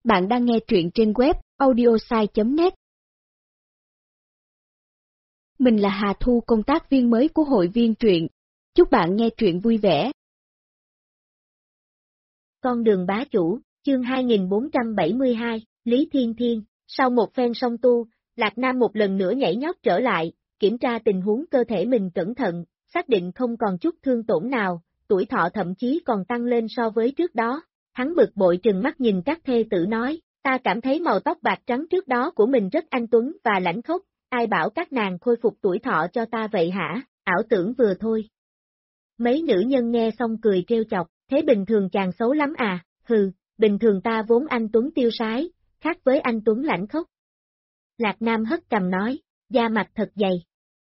Bạn đang nghe truyện trên web audiosai.net. Mình là Hà Thu, công tác viên mới của hội viên truyện. Chúc bạn nghe truyện vui vẻ. Con đường bá chủ, chương 2472, Lý Thiên Thiên. Sau một phen song tu, Lạc Nam một lần nữa nhảy nhót trở lại, kiểm tra tình huống cơ thể mình cẩn thận, xác định không còn chút thương tổn nào, tuổi thọ thậm chí còn tăng lên so với trước đó. Hắn bực bội trừng mắt nhìn các thê tử nói, ta cảm thấy màu tóc bạc trắng trước đó của mình rất anh tuấn và lãnh khốc, ai bảo các nàng khôi phục tuổi thọ cho ta vậy hả, ảo tưởng vừa thôi. Mấy nữ nhân nghe xong cười trêu chọc, thế bình thường chàng xấu lắm à, hừ, bình thường ta vốn anh tuấn tiêu sái, khác với anh tuấn lãnh khốc. Lạc Nam hất cằm nói, da mặt thật dày.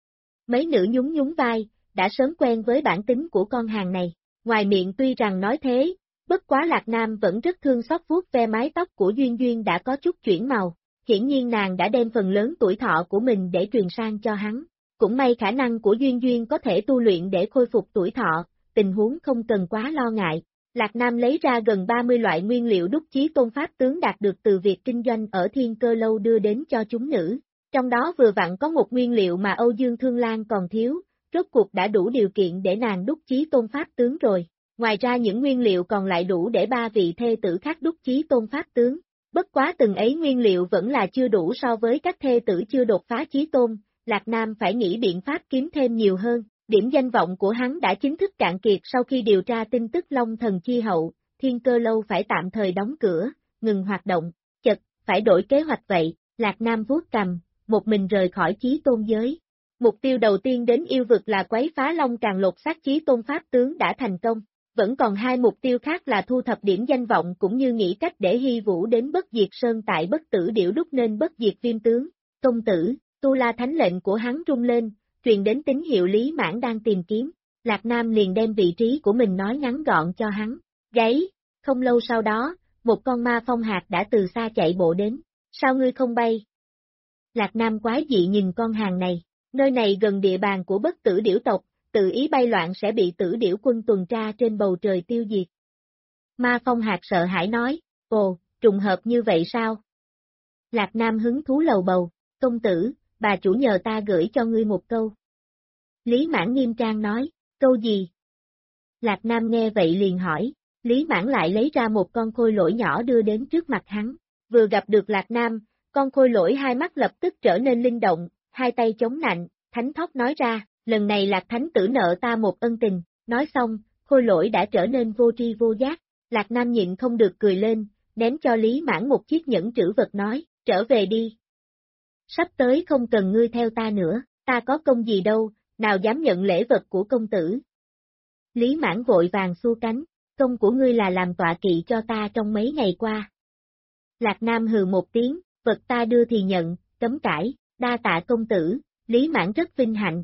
Mấy nữ nhún nhún vai, đã sớm quen với bản tính của con hàng này, ngoài miệng tuy rằng nói thế, bất quá Lạc Nam vẫn rất thương xót vuốt ve mái tóc của Duyên Duyên đã có chút chuyển màu, hiển nhiên nàng đã đem phần lớn tuổi thọ của mình để truyền sang cho hắn. Cũng may khả năng của Duyên Duyên có thể tu luyện để khôi phục tuổi thọ, tình huống không cần quá lo ngại. Lạc Nam lấy ra gần 30 loại nguyên liệu đúc chí tôn pháp tướng đạt được từ việc kinh doanh ở Thiên Cơ Lâu đưa đến cho chúng nữ. Trong đó vừa vặn có một nguyên liệu mà Âu Dương Thương Lan còn thiếu, rốt cuộc đã đủ điều kiện để nàng đúc chí tôn pháp tướng rồi. Ngoài ra những nguyên liệu còn lại đủ để 3 vị thê tử khác đúc chí tôn pháp tướng. Bất quá từng ấy nguyên liệu vẫn là chưa đủ so với các thê tử chưa đột phá chí tôn, Lạc Nam phải nghĩ biện pháp kiếm thêm nhiều hơn. Điểm danh vọng của hắn đã chính thức cạn kiệt sau khi điều tra tin tức Long Thần Chi Hậu, Thiên Cơ Lâu phải tạm thời đóng cửa, ngừng hoạt động. Chật, phải đổi kế hoạch vậy, Lạc Nam vuốt cằm, một mình rời khỏi chí tôn giới. Mục tiêu đầu tiên đến yêu vực là quấy phá Long Càng lột xác chí tôn pháp tướng đã thành công. Vẫn còn hai mục tiêu khác là thu thập điểm danh vọng cũng như nghĩ cách để Hy Vũ đến Bất Diệt Sơn tại Bất Tử Điểu đúc nên Bất Diệt Viêm tướng. Công tử, Tu La Thánh lệnh của hắn rung lên, truyền đến tín hiệu Lý Mãn đang tìm kiếm. Lạc Nam liền đem vị trí của mình nói ngắn gọn cho hắn. Gáy, không lâu sau đó, một con ma phong hạt đã từ xa chạy bộ đến. Sao ngươi không bay? Lạc Nam quái dị nhìn con hàng này, nơi này gần địa bàn của Bất Tử Điểu tộc, tự ý bay loạn sẽ bị Tử Điểu quân tuần tra trên bầu trời tiêu diệt. Ma phong hạt sợ hãi nói, ồ, trùng hợp như vậy sao? Lạc Nam hứng thú lầu bầu, công tử, bà chủ nhờ ta gửi cho ngươi một câu. Lý Mãn nghiêm trang nói, câu gì? Lạc Nam nghe vậy liền hỏi, Lý Mãn lại lấy ra một con khôi lỗi nhỏ đưa đến trước mặt hắn, vừa gặp được Lạc Nam, con khôi lỗi hai mắt lập tức trở nên linh động, hai tay chống nạnh, thánh thót nói ra, lần này Lạc Thánh tử nợ ta một ân tình, nói xong, khôi lỗi đã trở nên vô tri vô giác, Lạc Nam nhịn không được cười lên, ném cho Lý Mãn một chiếc nhẫn trữ vật nói, trở về đi. Sắp tới không cần ngươi theo ta nữa, ta có công gì đâu, nào dám nhận lễ vật của công tử. Lý Mãn vội vàng xua cánh, công của ngươi là làm tọa kỵ cho ta trong mấy ngày qua. Lạc Nam hừ một tiếng, vật ta đưa thì nhận, cấm cãi, đa tạ công tử, Lý Mãn rất vinh hạnh.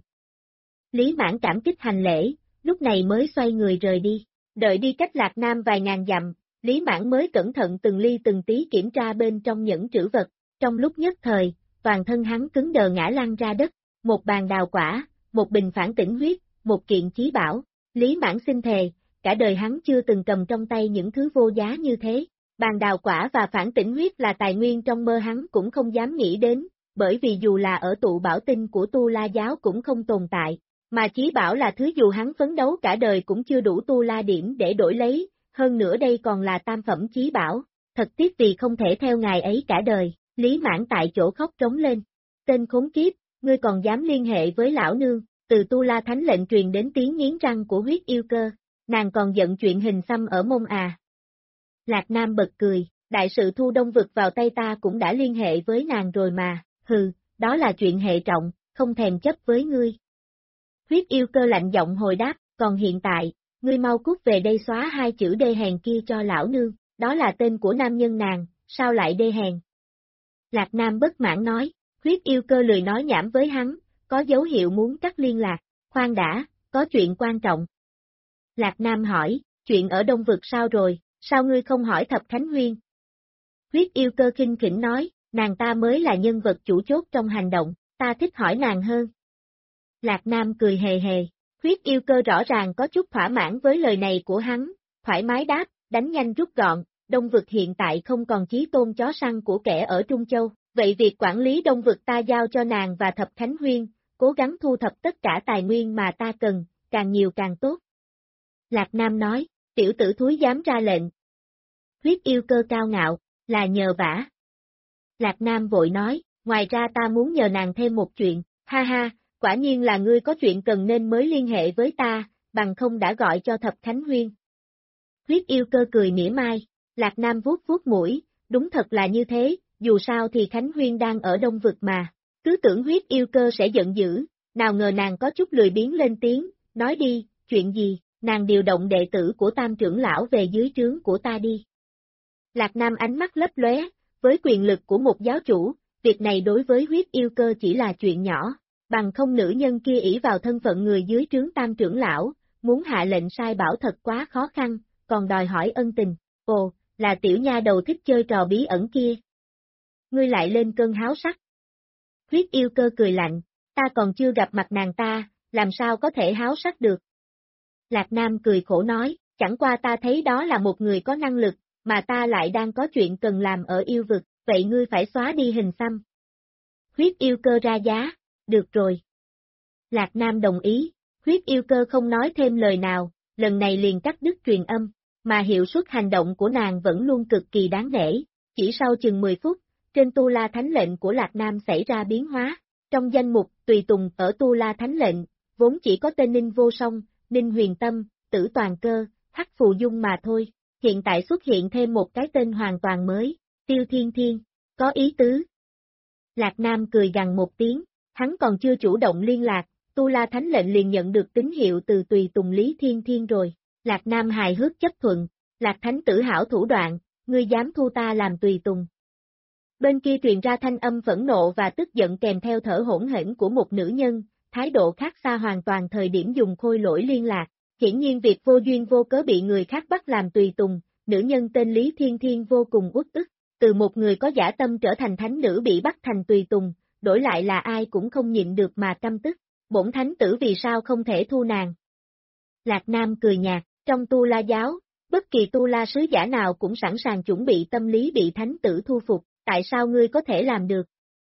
Lý Mãn cảm kích hành lễ, lúc này mới xoay người rời đi, đợi đi cách Lạc Nam vài ngàn dặm, Lý Mãn mới cẩn thận từng ly từng tí kiểm tra bên trong nhẫn trữ vật, trong lúc nhất thời, toàn thân hắn cứng đờ ngã lăn ra đất, một bàn đào quả, một bình phản tỉnh huyết, một kiện chí bảo, Lý Mãn xin thề, cả đời hắn chưa từng cầm trong tay những thứ vô giá như thế, bàn đào quả và phản tỉnh huyết là tài nguyên trong mơ hắn cũng không dám nghĩ đến, bởi vì dù là ở tụ bảo tinh của Tu La giáo cũng không tồn tại, mà chí bảo là thứ dù hắn phấn đấu cả đời cũng chưa đủ Tu La điểm để đổi lấy, hơn nữa đây còn là tam phẩm chí bảo, thật tiếc vì không thể theo ngài ấy cả đời. Lý Mãn tại chỗ khóc trống lên, tên khốn kiếp, ngươi còn dám liên hệ với lão nương, từ Tu La Thánh lệnh truyền đến tiếng nghiến răng của huyết yêu cơ, nàng còn giận chuyện hình xăm ở mông à. Lạc Nam bật cười, đại sự thu đông vực vào tay ta cũng đã liên hệ với nàng rồi mà, hừ, đó là chuyện hệ trọng, không thèm chấp với ngươi. Huyết yêu cơ lạnh giọng hồi đáp, còn hiện tại, ngươi mau cút về đây xóa hai chữ đê hèn kia cho lão nương, đó là tên của nam nhân nàng, sao lại đê hèn? Lạc Nam bất mãn nói, huyết yêu cơ lười nói nhảm với hắn, có dấu hiệu muốn cắt liên lạc, khoan đã, có chuyện quan trọng. Lạc Nam hỏi, chuyện ở Đông Vực sao rồi, sao ngươi không hỏi Thập Khánh Huyên? Huyết yêu cơ khinh khỉnh nói, nàng ta mới là nhân vật chủ chốt trong hành động, ta thích hỏi nàng hơn. Lạc Nam cười hề hề, huyết yêu cơ rõ ràng có chút thỏa mãn với lời này của hắn, thoải mái đáp, đánh nhanh rút gọn, Đông vực hiện tại không còn chí tôn chó săn của kẻ ở Trung Châu, vậy việc quản lý Đông vực ta giao cho nàng và Thập Khánh Huyên, cố gắng thu thập tất cả tài nguyên mà ta cần, càng nhiều càng tốt. Lạc Nam nói, tiểu tử thúi dám ra lệnh. Huyết yêu cơ cao ngạo, là nhờ vả. Lạc Nam vội nói, ngoài ra ta muốn nhờ nàng thêm một chuyện, ha ha, quả nhiên là ngươi có chuyện cần nên mới liên hệ với ta, bằng không đã gọi cho Thập Khánh Huyên. Huyết yêu cơ cười mỉa mai, Lạc Nam vuốt vuốt mũi, đúng thật là như thế, dù sao thì Khánh Huyên đang ở Đông vực mà, cứ tưởng huyết yêu cơ sẽ giận dữ, nào ngờ nàng có chút lười biếng lên tiếng, nói đi, chuyện gì, nàng điều động đệ tử của Tam trưởng lão về dưới trướng của ta đi. Lạc Nam ánh mắt lấp lóe, với quyền lực của một giáo chủ, việc này đối với huyết yêu cơ chỉ là chuyện nhỏ, bằng không nữ nhân kia ỷ vào thân phận người dưới trướng Tam trưởng lão, muốn hạ lệnh sai bảo thật quá khó khăn, còn đòi hỏi ân tình, ồ, là tiểu nha đầu thích chơi trò bí ẩn kia. Ngươi lại lên cơn háo sắc. Huyết yêu cơ cười lạnh, ta còn chưa gặp mặt nàng ta, làm sao có thể háo sắc được. Lạc Nam cười khổ nói, chẳng qua ta thấy đó là một người có năng lực, mà ta lại đang có chuyện cần làm ở yêu vực, vậy ngươi phải xóa đi hình xăm. Huyết yêu cơ ra giá, được rồi. Lạc Nam đồng ý, huyết yêu cơ không nói thêm lời nào, lần này liền cắt đứt truyền âm, mà hiệu suất hành động của nàng vẫn luôn cực kỳ đáng nể. Chỉ sau chừng 10 phút, trên Tu La Thánh lệnh của Lạc Nam xảy ra biến hóa, trong danh mục tùy tùng ở Tu La Thánh lệnh, vốn chỉ có tên Ninh Vô Song, Ninh Huyền Tâm, Tử Toàn Cơ, Hắc Phù Dung mà thôi, hiện tại xuất hiện thêm một cái tên hoàn toàn mới, Tiêu Thiên Thiên, có ý tứ. Lạc Nam cười gằn một tiếng, hắn còn chưa chủ động liên lạc, Tu La Thánh lệnh liền nhận được tín hiệu từ tùy tùng Lý Thiên Thiên rồi, Lạc Nam hài hước chấp thuận, Lạc Thánh tử hảo thủ đoạn, ngươi dám thu ta làm tùy tùng. Bên kia truyền ra thanh âm phẫn nộ và tức giận kèm theo thở hỗn hển của một nữ nhân, thái độ khác xa hoàn toàn thời điểm dùng khôi lỗi liên lạc, hiển nhiên việc vô duyên vô cớ bị người khác bắt làm tùy tùng, nữ nhân tên Lý Thiên Thiên vô cùng uất ức, từ một người có dã tâm trở thành thánh nữ bị bắt thành tùy tùng, đổi lại là ai cũng không nhịn được mà căm tức, bổn thánh tử vì sao không thể thu nàng. Lạc Nam cười nhạt, trong Tu La giáo, bất kỳ Tu La sứ giả nào cũng sẵn sàng chuẩn bị tâm lý bị thánh tử thu phục, tại sao ngươi có thể làm được?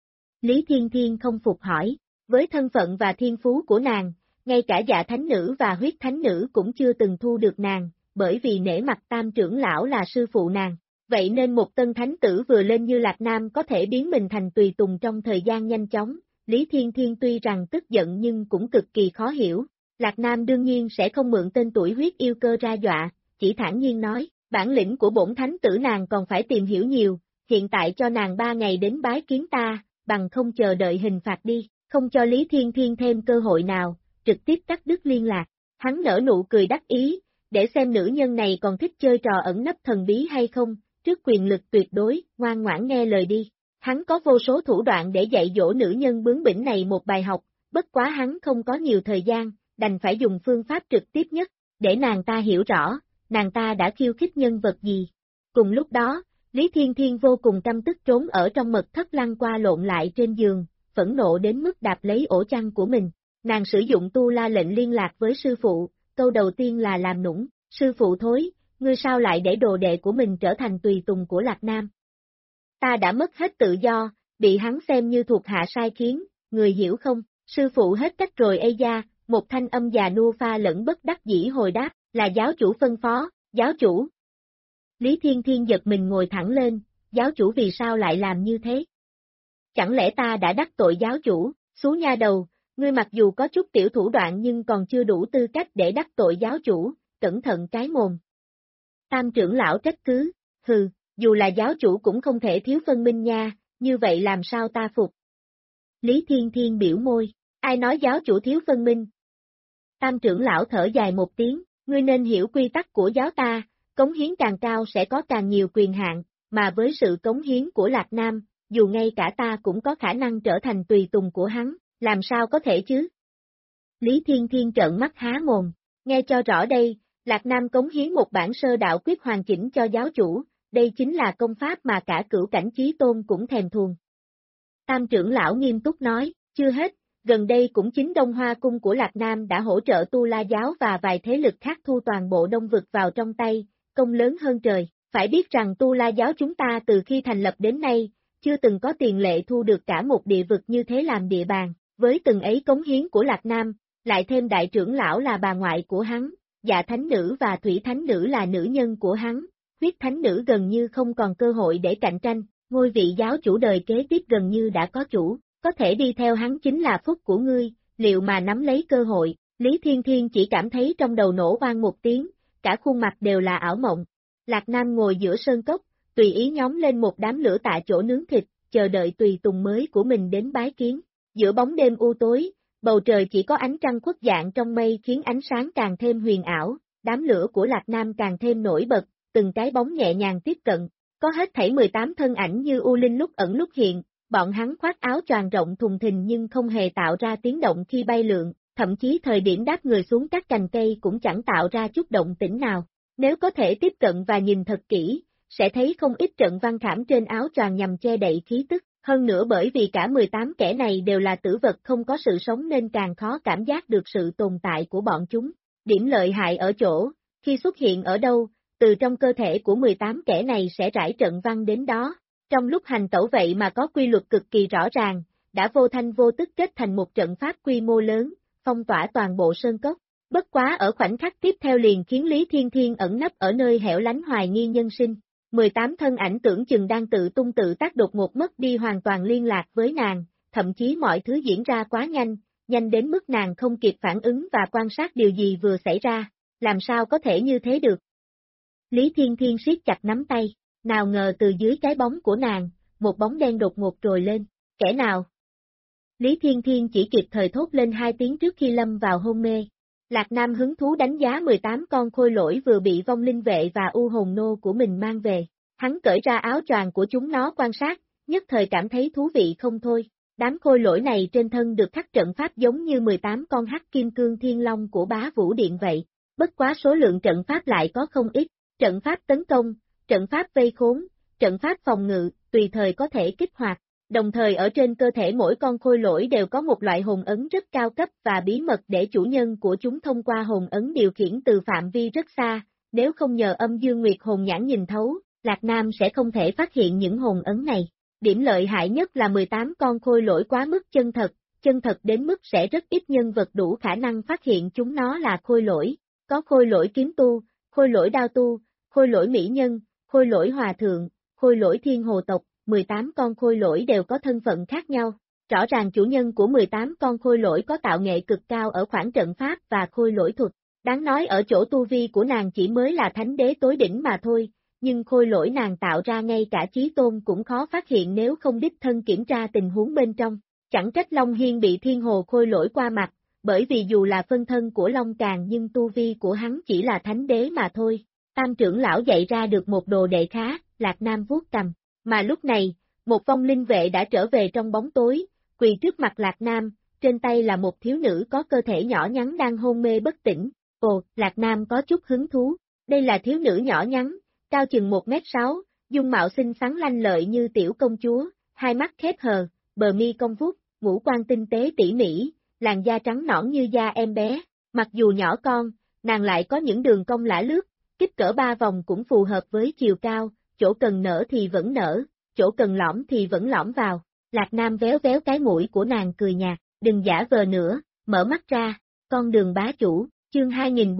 Lý Thiên Thiên không phục hỏi, với thân phận và thiên phú của nàng, ngay cả Dạ thánh nữ và huyết thánh nữ cũng chưa từng thu được nàng, bởi vì nể mặt Tam trưởng lão là sư phụ nàng, vậy nên một tân thánh tử vừa lên như Lạc Nam có thể biến mình thành tùy tùng trong thời gian nhanh chóng. Lý Thiên Thiên tuy rằng tức giận nhưng cũng cực kỳ khó hiểu, Lạc Nam đương nhiên sẽ không mượn tên tuổi huyết yêu cơ ra dọa, chỉ thản nhiên nói, bản lĩnh của bổn thánh tử nàng còn phải tìm hiểu nhiều, hiện tại cho nàng 3 ngày đến bái kiến ta, bằng không chờ đợi hình phạt đi, không cho Lý Thiên Thiên thêm cơ hội nào, trực tiếp cắt đứt liên lạc, hắn nở nụ cười đắc ý, để xem nữ nhân này còn thích chơi trò ẩn nấp thần bí hay không, trước quyền lực tuyệt đối, ngoan ngoãn nghe lời đi. Hắn có vô số thủ đoạn để dạy dỗ nữ nhân bướng bỉnh này một bài học, bất quá hắn không có nhiều thời gian, đành phải dùng phương pháp trực tiếp nhất, để nàng ta hiểu rõ, nàng ta đã khiêu khích nhân vật gì. Cùng lúc đó, Lý Thiên Thiên vô cùng căm tức trốn ở trong mật thất lăn qua lộn lại trên giường, phẫn nộ đến mức đạp lấy ổ chăn của mình. Nàng sử dụng Tu La lệnh liên lạc với sư phụ, câu đầu tiên là làm nũng, sư phụ thối, ngươi sao lại để đồ đệ của mình trở thành tùy tùng của Lạc Nam. Ta đã mất hết tự do, bị hắn xem như thuộc hạ sai khiến, người hiểu không, sư phụ hết cách rồi ây da, một thanh âm già nua pha lẫn bất đắc dĩ hồi đáp, là giáo chủ phân phó, giáo chủ. Lý Thiên Thiên giật mình ngồi thẳng lên, giáo chủ vì sao lại làm như thế? Chẳng lẽ ta đã đắc tội giáo chủ, xú nha đầu, ngươi mặc dù có chút tiểu thủ đoạn nhưng còn chưa đủ tư cách để đắc tội giáo chủ, cẩn thận cái mồm. Tam trưởng lão trách cứ, hừ, dù là giáo chủ cũng không thể thiếu phân minh nha, như vậy làm sao ta phục? Lý Thiên Thiên biểu môi, ai nói giáo chủ thiếu phân minh? Tam trưởng lão thở dài một tiếng, ngươi nên hiểu quy tắc của giáo ta, cống hiến càng cao sẽ có càng nhiều quyền hạn, mà với sự cống hiến của Lạc Nam, dù ngay cả ta cũng có khả năng trở thành tùy tùng của hắn, làm sao có thể chứ? Lý Thiên Thiên trợn mắt há mồm, nghe cho rõ đây, Lạc Nam cống hiến một bản sơ đạo quyết hoàn chỉnh cho giáo chủ, đây chính là công pháp mà cả cửu cảnh chí tôn cũng thèm thuồng. Tam trưởng lão nghiêm túc nói, chưa hết, gần đây cũng chính Đông Hoa cung của Lạc Nam đã hỗ trợ Tu La giáo và vài thế lực khác thu toàn bộ Đông vực vào trong tay, công lớn hơn trời, Phải biết rằng Tu La giáo chúng ta từ khi thành lập đến nay, chưa từng có tiền lệ thu được cả một địa vực như thế làm địa bàn, với từng ấy cống hiến của Lạc Nam, lại thêm đại trưởng lão là bà ngoại của hắn, Dạ Thánh Nữ và Thủy Thánh Nữ là nữ nhân của hắn, Huyết Thánh Nữ gần như không còn cơ hội để cạnh tranh, ngôi vị giáo chủ đời kế tiếp gần như đã có chủ, có thể đi theo hắn chính là phúc của ngươi, liệu mà nắm lấy cơ hội, Lý Thiên Thiên chỉ cảm thấy trong đầu nổ vang một tiếng, cả khuôn mặt đều là ảo mộng. Lạc Nam ngồi giữa sơn cốc, tùy ý nhóm lên một đám lửa tại chỗ nướng thịt, chờ đợi tùy tùng mới của mình đến bái kiến. Giữa bóng đêm u tối, bầu trời chỉ có ánh trăng khuất dạng trong mây khiến ánh sáng càng thêm huyền ảo, đám lửa của Lạc Nam càng thêm nổi bật, từng cái bóng nhẹ nhàng tiếp cận. Có hết thảy 18 thân ảnh như u linh lúc ẩn lúc hiện, bọn hắn khoác áo choàng rộng thùng thình nhưng không hề tạo ra tiếng động khi bay lượn, thậm chí thời điểm đáp người xuống các cành cây cũng chẳng tạo ra chút động tĩnh nào. Nếu có thể tiếp cận và nhìn thật kỹ, sẽ thấy không ít trận văn khảm trên áo choàng nhằm che đậy khí tức, hơn nữa bởi vì cả 18 kẻ này đều là tử vật không có sự sống nên càng khó cảm giác được sự tồn tại của bọn chúng. Điểm lợi hại ở chỗ, khi xuất hiện ở đâu, từ trong cơ thể của 18 kẻ này sẽ rải trận văn đến đó. Trong lúc hành tẩu vậy mà có quy luật cực kỳ rõ ràng, đã vô thanh vô tức kết thành một trận pháp quy mô lớn, phong tỏa toàn bộ sơn cốc. Bất quá ở khoảnh khắc tiếp theo liền khiến Lý Thiên Thiên ẩn nấp ở nơi hẻo lánh hoài nghi nhân sinh. 18 thân ảnh tưởng chừng đang tự tung tự tác đột ngột mất đi hoàn toàn liên lạc với nàng, thậm chí mọi thứ diễn ra quá nhanh, nhanh đến mức nàng không kịp phản ứng và quan sát điều gì vừa xảy ra, làm sao có thể như thế được. Lý Thiên Thiên siết chặt nắm tay, nào ngờ từ dưới cái bóng của nàng, một bóng đen đột ngột trồi lên, kẻ nào? Lý Thiên Thiên chỉ kịp thời thốt lên 2 tiếng trước khi lâm vào hôn mê. Lạc Nam hứng thú đánh giá 18 con khôi lỗi vừa bị vong linh vệ và u hồn nô của mình mang về. Hắn cởi ra áo choàng của chúng nó quan sát, nhất thời cảm thấy thú vị không thôi. Đám khôi lỗi này trên thân được khắc trận pháp giống như 18 con hắc kim cương thiên long của Bá Vũ Điện vậy. Bất quá số lượng trận pháp lại có không ít, trận pháp tấn công, trận pháp vây khốn, trận pháp phòng ngự, tùy thời có thể kích hoạt. Đồng thời ở trên cơ thể mỗi con khôi lỗi đều có một loại hồn ấn rất cao cấp và bí mật để chủ nhân của chúng thông qua hồn ấn điều khiển từ phạm vi rất xa, nếu không nhờ âm dương nguyệt hồn nhãn nhìn thấu, Lạc Nam sẽ không thể phát hiện những hồn ấn này. Điểm lợi hại nhất là 18 con khôi lỗi quá mức chân thật đến mức sẽ rất ít nhân vật đủ khả năng phát hiện chúng nó là khôi lỗi. Có khôi lỗi kiếm tu, khôi lỗi đao tu, khôi lỗi mỹ nhân, khôi lỗi hòa thượng, khôi lỗi thiên hồ tộc. 18 con khôi lỗi đều có thân phận khác nhau. Rõ ràng chủ nhân của 18 con khôi lỗi có tạo nghệ cực cao ở khoảng trận pháp và khôi lỗi thuật. Đáng nói ở chỗ tu vi của nàng chỉ mới là thánh đế tối đỉnh mà thôi, nhưng khôi lỗi nàng tạo ra ngay cả chí tôn cũng khó phát hiện nếu không đích thân kiểm tra tình huống bên trong. Chẳng trách Long Hiên bị thiên hồ khôi lỗi qua mặt, bởi vì dù là phân thân của Long Càng nhưng tu vi của hắn chỉ là thánh đế mà thôi. Tam trưởng lão dạy ra được một đồ đệ khá, Lạc Nam vuốt cầm. Mà lúc này, một vong linh vệ đã trở về trong bóng tối, quỳ trước mặt Lạc Nam, trên tay là một thiếu nữ có cơ thể nhỏ nhắn đang hôn mê bất tỉnh. Ồ, Lạc Nam có chút hứng thú, đây là thiếu nữ nhỏ nhắn, cao chừng 1m6, dung mạo xinh xắn lanh lợi như tiểu công chúa, hai mắt khép hờ, bờ mi cong vút, ngũ quan tinh tế tỉ mỉ, làn da trắng nõn như da em bé, mặc dù nhỏ con, nàng lại có những đường cong lả lướt, kích cỡ 3 vòng cũng phù hợp với chiều cao. Chỗ cần nở thì vẫn nở, chỗ cần lõm thì vẫn lõm vào. Lạc Nam véo véo cái mũi của nàng cười nhạt, đừng giả vờ nữa, mở mắt ra, con đường bá chủ, chương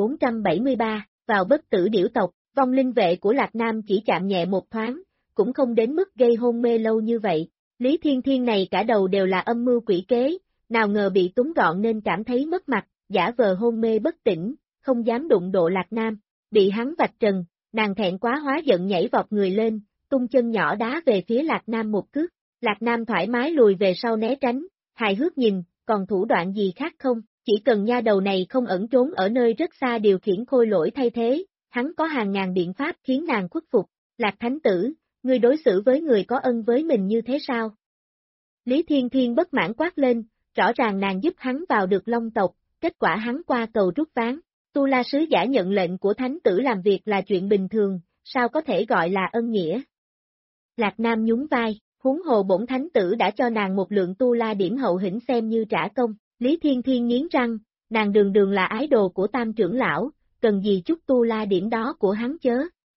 2473, vào bất tử điểu tộc, vong linh vệ của Lạc Nam chỉ chạm nhẹ một thoáng, cũng không đến mức gây hôn mê lâu như vậy. Lý Thiên Thiên này cả đầu đều là âm mưu quỷ kế, nào ngờ bị túng gọn nên cảm thấy mất mặt, giả vờ hôn mê bất tỉnh, không dám đụng độ Lạc Nam, bị hắn vạch trần. Nàng thẹn quá hóa giận nhảy vọt người lên, tung chân nhỏ đá về phía Lạc Nam một cước. Lạc Nam thoải mái lùi về sau né tránh, hài hước nhìn, còn thủ đoạn gì khác không, chỉ cần nha đầu này không ẩn trốn ở nơi rất xa điều khiển khôi lỗi thay thế, hắn có hàng ngàn biện pháp khiến nàng khuất phục. Lạc Thánh Tử, ngươi đối xử với người có ân với mình như thế sao? Lý Thiên Thiên bất mãn quát lên, rõ ràng nàng giúp hắn vào được Long tộc, kết quả hắn qua cầu rút ván. Tu La sứ giả nhận lệnh của thánh tử làm việc là chuyện bình thường, sao có thể gọi là ân nghĩa? Lạc Nam nhún vai, huống hồ bổn thánh tử đã cho nàng một lượng Tu La điểm hậu hĩnh xem như trả công. Lý Thiên Thiên nghiến răng, nàng đường đường là ái đồ của Tam trưởng lão, cần gì chút Tu La điểm đó của hắn chớ?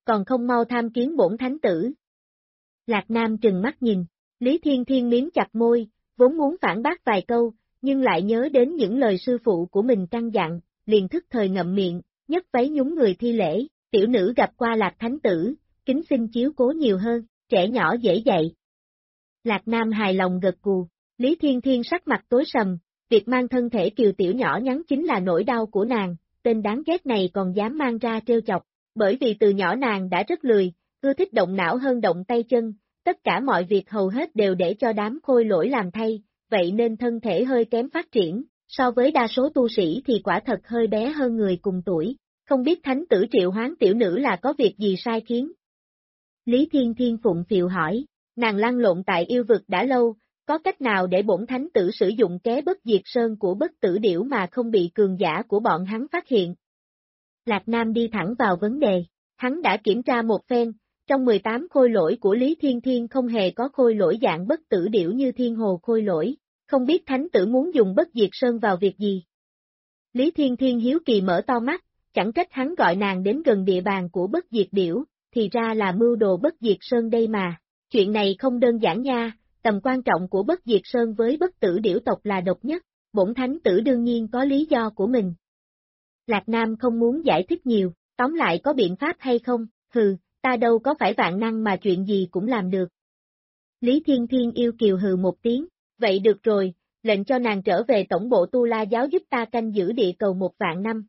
còn không mau tham kiến bổn thánh tử. Lạc Nam trừng mắt nhìn, Lý Thiên Thiên miếm chặt môi, vốn muốn phản bác vài câu, nhưng lại nhớ đến những lời sư phụ của mình căn dặn, liền thức thời ngậm miệng, nhấc váy nhún người thi lễ, tiểu nữ gặp qua Lạc thánh tử, kính xin chiếu cố nhiều hơn, trẻ nhỏ dễ dạy. Lạc Nam hài lòng gật gù, Lý Thiên Thiên sắc mặt tối sầm, việc mang thân thể kiều tiểu nhỏ nhắn chính là nỗi đau của nàng, tên đáng ghét này còn dám mang ra trêu chọc, bởi vì từ nhỏ nàng đã rất lười, ưa thích động não hơn động tay chân, tất cả mọi việc hầu hết đều để cho đám khôi lỗi làm thay, vậy nên thân thể hơi kém phát triển, so với đa số tu sĩ thì quả thật hơi bé hơn người cùng tuổi, không biết thánh tử triệu hoán tiểu nữ là có việc gì sai khiến. Lý Thiên Thiên phụng phịu hỏi, nàng lăn lộn tại yêu vực đã lâu, có cách nào để bổn thánh tử sử dụng kế bất diệt sơn của bất tử điểu mà không bị cường giả của bọn hắn phát hiện? Lạc Nam đi thẳng vào vấn đề, hắn đã kiểm tra một phen, trong 18 khôi lỗi của Lý Thiên Thiên không hề có khôi lỗi dạng bất tử điểu như thiên hồ khôi lỗi, không biết thánh tử muốn dùng bất diệt sơn vào việc gì? Lý Thiên Thiên hiếu kỳ mở to mắt, chẳng trách hắn gọi nàng đến gần địa bàn của bất diệt điểu, thì ra là mưu đồ bất diệt sơn đây mà, chuyện này không đơn giản nha, tầm quan trọng của bất diệt sơn với bất tử điểu tộc là độc nhất, bổn thánh tử đương nhiên có lý do của mình. Lạc Nam không muốn giải thích nhiều, tóm lại có biện pháp hay không, hừ, ta đâu có phải vạn năng mà chuyện gì cũng làm được. Lý Thiên Thiên yêu kiều hừ một tiếng, vậy được rồi, lệnh cho nàng trở về tổng bộ Tu La giáo giúp ta canh giữ địa cầu 1.000 năm.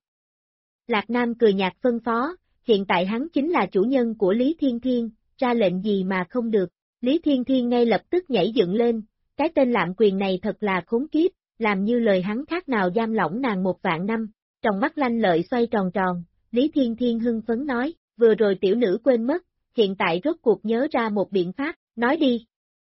Lạc Nam cười nhạt phân phó, hiện tại hắn chính là chủ nhân của Lý Thiên Thiên, ra lệnh gì mà không được. Lý Thiên Thiên ngay lập tức nhảy dựng lên, cái tên lạm quyền này thật là khốn kiếp, làm như lời hắn khác nào giam lỏng nàng 1.000 năm, trong mắt lanh lợi xoay tròn tròn, Lý Thiên Thiên hưng phấn nói, vừa rồi tiểu nữ quên mất, hiện tại rốt cuộc nhớ ra một biện pháp, nói đi.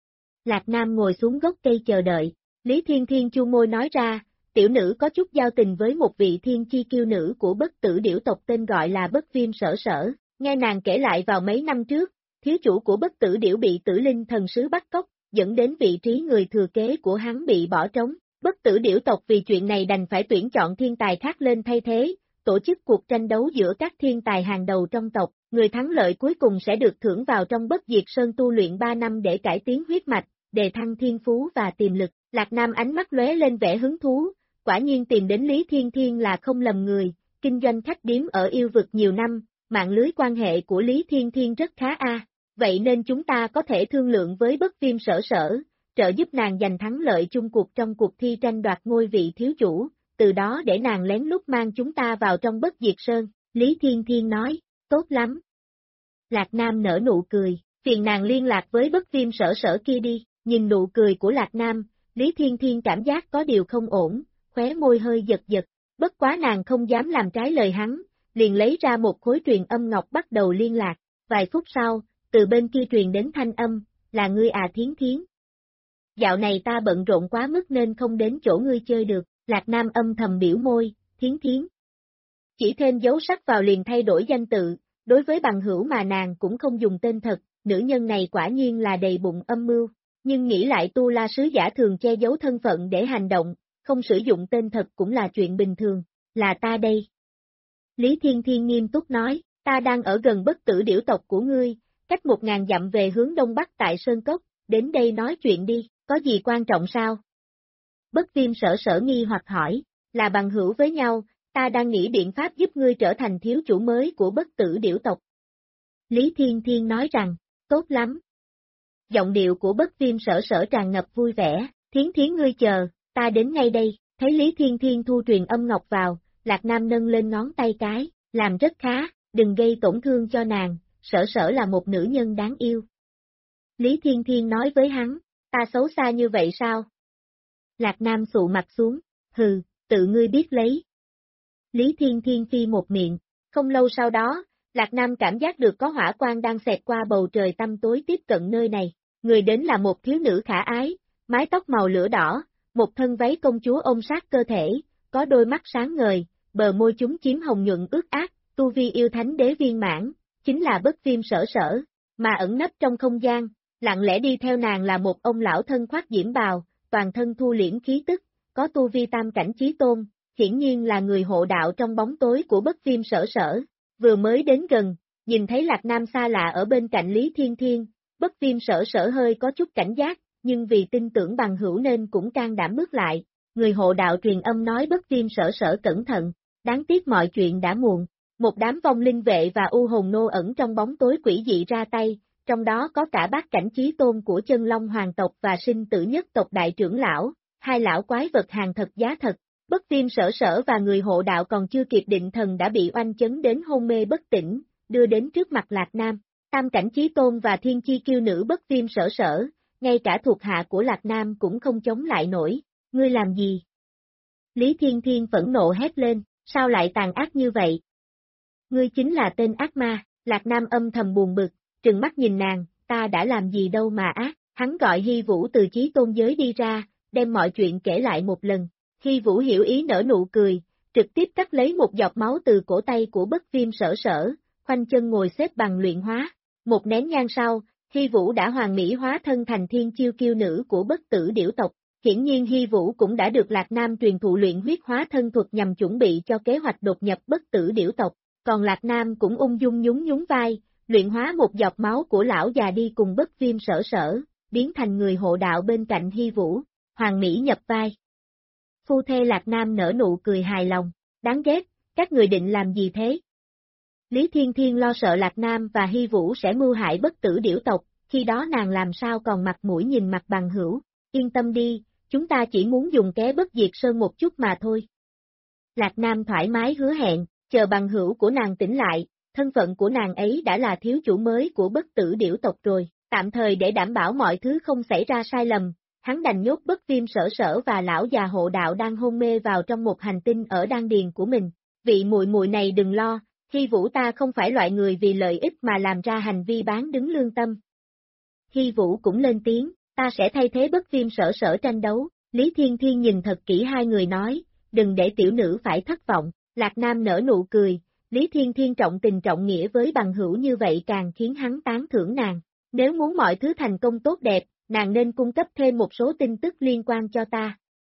Lạc Nam ngồi xuống gốc cây chờ đợi, Lý Thiên Thiên chu môi nói ra, tiểu nữ có chút giao tình với một vị thiên chi kiêu nữ của bất tử điểu tộc tên gọi là Bất Viêm Sở Sở, nghe nàng kể lại vào mấy năm trước, thiếu chủ của bất tử điểu bị tử linh thần sứ bắt cóc, dẫn đến vị trí người thừa kế của hắn bị bỏ trống. Bất tử điểu tộc vì chuyện này đành phải tuyển chọn thiên tài khác lên thay thế, tổ chức cuộc tranh đấu giữa các thiên tài hàng đầu trong tộc, người thắng lợi cuối cùng sẽ được thưởng vào trong bất diệt sơn tu luyện 3 năm để cải tiến huyết mạch, đề thăng thiên phú và tiềm lực. Lạc Nam ánh mắt lóe lên vẻ hứng thú, quả nhiên tìm đến Lý Thiên Thiên là không lầm người, kinh doanh khách điếm ở yêu vực nhiều năm, mạng lưới quan hệ của Lý Thiên Thiên rất khá vậy nên chúng ta có thể thương lượng với Bất Viêm Sở Sở, trợ giúp nàng giành thắng lợi chung cuộc trong cuộc thi tranh đoạt ngôi vị thiếu chủ, từ đó để nàng lén lút mang chúng ta vào trong bất diệt sơn, Lý Thiên Thiên nói, tốt lắm. Lạc Nam nở nụ cười, phiền nàng liên lạc với Bất Viêm Sở Sở kia đi, nhìn nụ cười của Lạc Nam, Lý Thiên Thiên cảm giác có điều không ổn, khóe môi hơi giật giật, bất quá nàng không dám làm trái lời hắn, liền lấy ra một khối truyền âm ngọc bắt đầu liên lạc, vài phút sau, từ bên kia truyền đến thanh âm, là ngươi à Thiến Thiến. Dạo này ta bận rộn quá mức nên không đến chỗ ngươi chơi được, Lạc Nam âm thầm biểu môi, Thiến Thiến. Chỉ thêm dấu sắc vào liền thay đổi danh tự, đối với bằng hữu mà nàng cũng không dùng tên thật, nữ nhân này quả nhiên là đầy bụng âm mưu, nhưng nghĩ lại Tu La sứ giả thường che giấu thân phận để hành động, không sử dụng tên thật cũng là chuyện bình thường, là ta đây. Lý Thiên Thiên nghiêm túc nói, ta đang ở gần bất tử điểu tộc của ngươi, cách 1.000 dặm về hướng đông bắc tại Sơn Cốc, đến đây nói chuyện đi, có gì quan trọng sao? Bất Viêm Sở Sở nghi hoặc hỏi, là bằng hữu với nhau, ta đang nghĩ biện pháp giúp ngươi trở thành thiếu chủ mới của bất tử điểu tộc. Lý Thiên Thiên nói rằng, tốt lắm. Giọng điệu của Bất Viêm Sở Sở tràn ngập vui vẻ, Thiến Thiến ngươi chờ, ta đến ngay đây, thấy Lý Thiên Thiên thu truyền âm ngọc vào, Lạc Nam nâng lên ngón tay cái, làm rất khá, đừng gây tổn thương cho nàng, Sở Sở là một nữ nhân đáng yêu. Lý Thiên Thiên nói với hắn, ta xấu xa như vậy sao? Lạc Nam sụ mặt xuống, hừ, tự ngươi biết lấy. Lý Thiên Thiên phi một miệng, không lâu sau đó, Lạc Nam cảm giác được có hỏa quang đang xẹt qua bầu trời tăm tối tiếp cận nơi này, người đến là một thiếu nữ khả ái, mái tóc màu lửa đỏ, một thân váy công chúa ôm sát cơ thể, có đôi mắt sáng ngời, bờ môi chúng chiếm hồng nhuận ướt át, tu vi yêu thánh đế viên mãn, chính là Bất Viêm Sở Sở, mà ẩn nấp trong không gian, lặng lẽ đi theo nàng là một ông lão thân khoác diễm bào, toàn thân thu liễm khí tức, có tu vi tam cảnh chí tôn, hiển nhiên là người hộ đạo trong bóng tối của Bất Viêm Sở Sở. Vừa mới đến gần, Nhìn thấy Lạc Nam xa lạ ở bên cạnh Lý Thiên Thiên, Bất Viêm Sở Sở hơi có chút cảnh giác, nhưng vì tin tưởng bằng hữu nên cũng can đảm bước lại. Người hộ đạo truyền âm nói Bất Viêm Sở Sở cẩn thận, đáng tiếc mọi chuyện đã muộn. Một đám vong linh vệ và u hồn nô ẩn trong bóng tối quỷ dị ra tay, trong đó có cả bát cảnh chí tôn của chân long hoàng tộc và sinh tử nhất tộc đại trưởng lão, hai lão quái vật hàng thật giá thật. Bất Viêm Sở Sở và người hộ đạo còn chưa kịp định thần đã bị oanh chấn đến hôn mê bất tỉnh, đưa đến trước mặt Lạc Nam. Tam cảnh chí tôn và thiên chi kiêu nữ Bất Viêm Sở Sở, ngay cả thuộc hạ của Lạc Nam cũng không chống lại nổi. Ngươi làm gì? Lý Thiên Thiên phẫn nộ hét lên, sao lại tàn ác như vậy? Ngươi chính là tên ác ma. Lạc Nam âm thầm buồn bực, trừng mắt nhìn nàng, ta đã làm gì đâu mà ác. Hắn gọi Hy Vũ từ chí tôn giới đi ra, đem mọi chuyện kể lại một lần. Hy Vũ hiểu ý nở nụ cười, trực tiếp cắt lấy một giọt máu từ cổ tay của Bất Viêm Sở Sở, khoanh chân ngồi xếp bằng luyện hóa. Một nén nhang sau, Hy Vũ đã hoàn mỹ hóa thân thành thiên chiêu kiêu nữ của Bất Tử Điểu tộc. Hiển nhiên Hy Vũ cũng đã được Lạc Nam truyền thụ luyện huyết hóa thân thuật nhằm chuẩn bị cho kế hoạch đột nhập Bất Tử Điểu tộc. Còn Lạc Nam cũng ung dung nhún nhún vai, luyện hóa một giọt máu của lão già đi cùng Bất Viêm Sở Sở, biến thành người hộ đạo bên cạnh Hy Vũ, hoàn mỹ nhập vai. Phu thê Lạc Nam nở nụ cười hài lòng, đáng ghét, các người định làm gì thế? Lý Thiên Thiên lo sợ Lạc Nam và Hy Vũ sẽ mưu hại Bất Tử Điểu tộc, khi đó nàng làm sao còn mặt mũi nhìn mặt bằng hữu, yên tâm đi, chúng ta chỉ muốn dùng ké Bất Diệt Sơn một chút mà thôi. Lạc Nam thoải mái hứa hẹn, chờ bằng hữu của nàng tỉnh lại, thân phận của nàng ấy đã là thiếu chủ mới của Bất Tử Điểu tộc rồi, tạm thời để đảm bảo mọi thứ không xảy ra sai lầm, hắn đành nhốt Bất Viêm Sở Sở và lão già hộ đạo đang hôn mê vào trong một hành tinh ở đan điền của mình. Vị muội muội này đừng lo, Hy Vũ ta không phải loại người vì lợi ích mà làm ra hành vi bán đứng lương tâm. Hy Vũ cũng lên tiếng, ta sẽ thay thế Bất Viêm Sở Sở tranh đấu. Lý Thiên Thiên nhìn thật kỹ hai người nói, đừng để tiểu nữ phải thất vọng. Lạc Nam nở nụ cười, Lý Thiên Thiên trọng tình trọng nghĩa với bằng hữu như vậy càng khiến hắn tán thưởng nàng. Nếu muốn mọi thứ thành công tốt đẹp, nàng nên cung cấp thêm một số tin tức liên quan cho ta.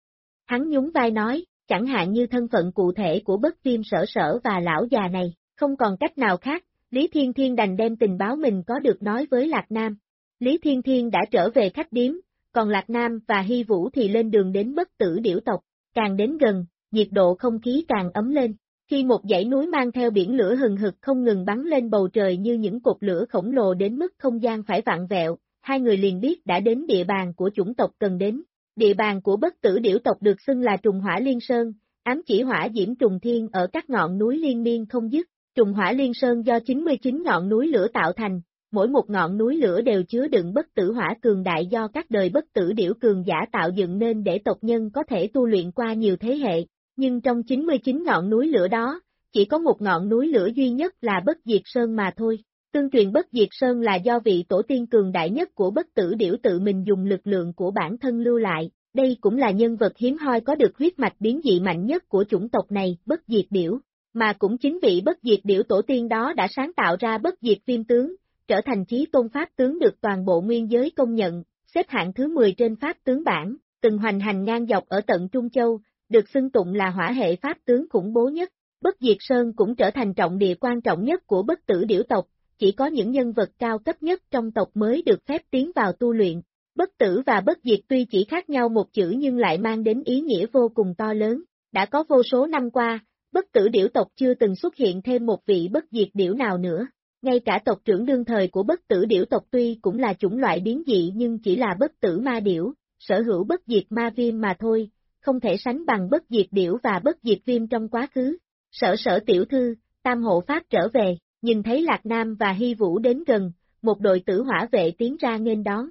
Hắn nhún vai nói, chẳng hạn như thân phận cụ thể của Bất Viêm Sở Sở và lão già này, không còn cách nào khác, Lý Thiên Thiên đành đem tình báo mình có được nói với Lạc Nam. Lý Thiên Thiên đã trở về khách điếm, còn Lạc Nam và Hy Vũ thì lên đường đến Bất Tử Điểu tộc, càng đến gần, nhiệt độ không khí càng ấm lên. Khi một dãy núi mang theo biển lửa hừng hực không ngừng bắn lên bầu trời như những cột lửa khổng lồ đến mức không gian phải vặn vẹo, hai người liền biết đã đến địa bàn của chủng tộc cần đến. Địa bàn của Bất Tử Điểu tộc được xưng là Trùng Hỏa Liên Sơn, ám chỉ hỏa diễm trùng thiên ở các ngọn núi liên miên không dứt. Trùng Hỏa Liên Sơn do 99 ngọn núi lửa tạo thành, mỗi một ngọn núi lửa đều chứa đựng bất tử hỏa cường đại do các đời Bất Tử Điểu cường giả tạo dựng nên để tộc nhân có thể tu luyện qua nhiều thế hệ. Nhưng trong 99 ngọn núi lửa đó, chỉ có một ngọn núi lửa duy nhất là Bất Diệt Sơn mà thôi. Tương truyền Bất Diệt Sơn là do vị tổ tiên cường đại nhất của Bất Tử Điểu tự mình dùng lực lượng của bản thân lưu lại, đây cũng là nhân vật hiếm hoi có được huyết mạch biến dị mạnh nhất của chủng tộc này, Bất Diệt Điểu, mà cũng chính vị Bất Diệt Điểu tổ tiên đó đã sáng tạo ra Bất Diệt Viêm tướng, trở thành chí tôn pháp tướng được toàn bộ nguyên giới công nhận, xếp hạng thứ 10 trên pháp tướng bảng, từng hoành hành ngang dọc ở tận Trung Châu, được xưng tụng là hỏa hệ pháp tướng khủng bố nhất. Bất Diệt Sơn cũng trở thành trọng địa quan trọng nhất của Bất Tử Điểu tộc, chỉ có những nhân vật cao cấp nhất trong tộc mới được phép tiến vào tu luyện. Bất tử và bất diệt tuy chỉ khác nhau một chữ nhưng lại mang đến ý nghĩa vô cùng to lớn. Đã có vô số năm qua, Bất Tử Điểu tộc chưa từng xuất hiện thêm một vị bất diệt điểu nào nữa. Ngay cả tộc trưởng đương thời của Bất Tử Điểu tộc tuy cũng là chủng loại biến dị nhưng chỉ là bất tử ma điểu, sở hữu bất diệt ma viêm mà thôi, không thể sánh bằng bất diệt điểu và bất diệt viêm trong quá khứ. Sở Sở tiểu thư, Tam hộ pháp trở về, nhìn thấy Lạc Nam và Hy Vũ đến gần, một đội tử hỏa vệ tiến ra nghênh đón,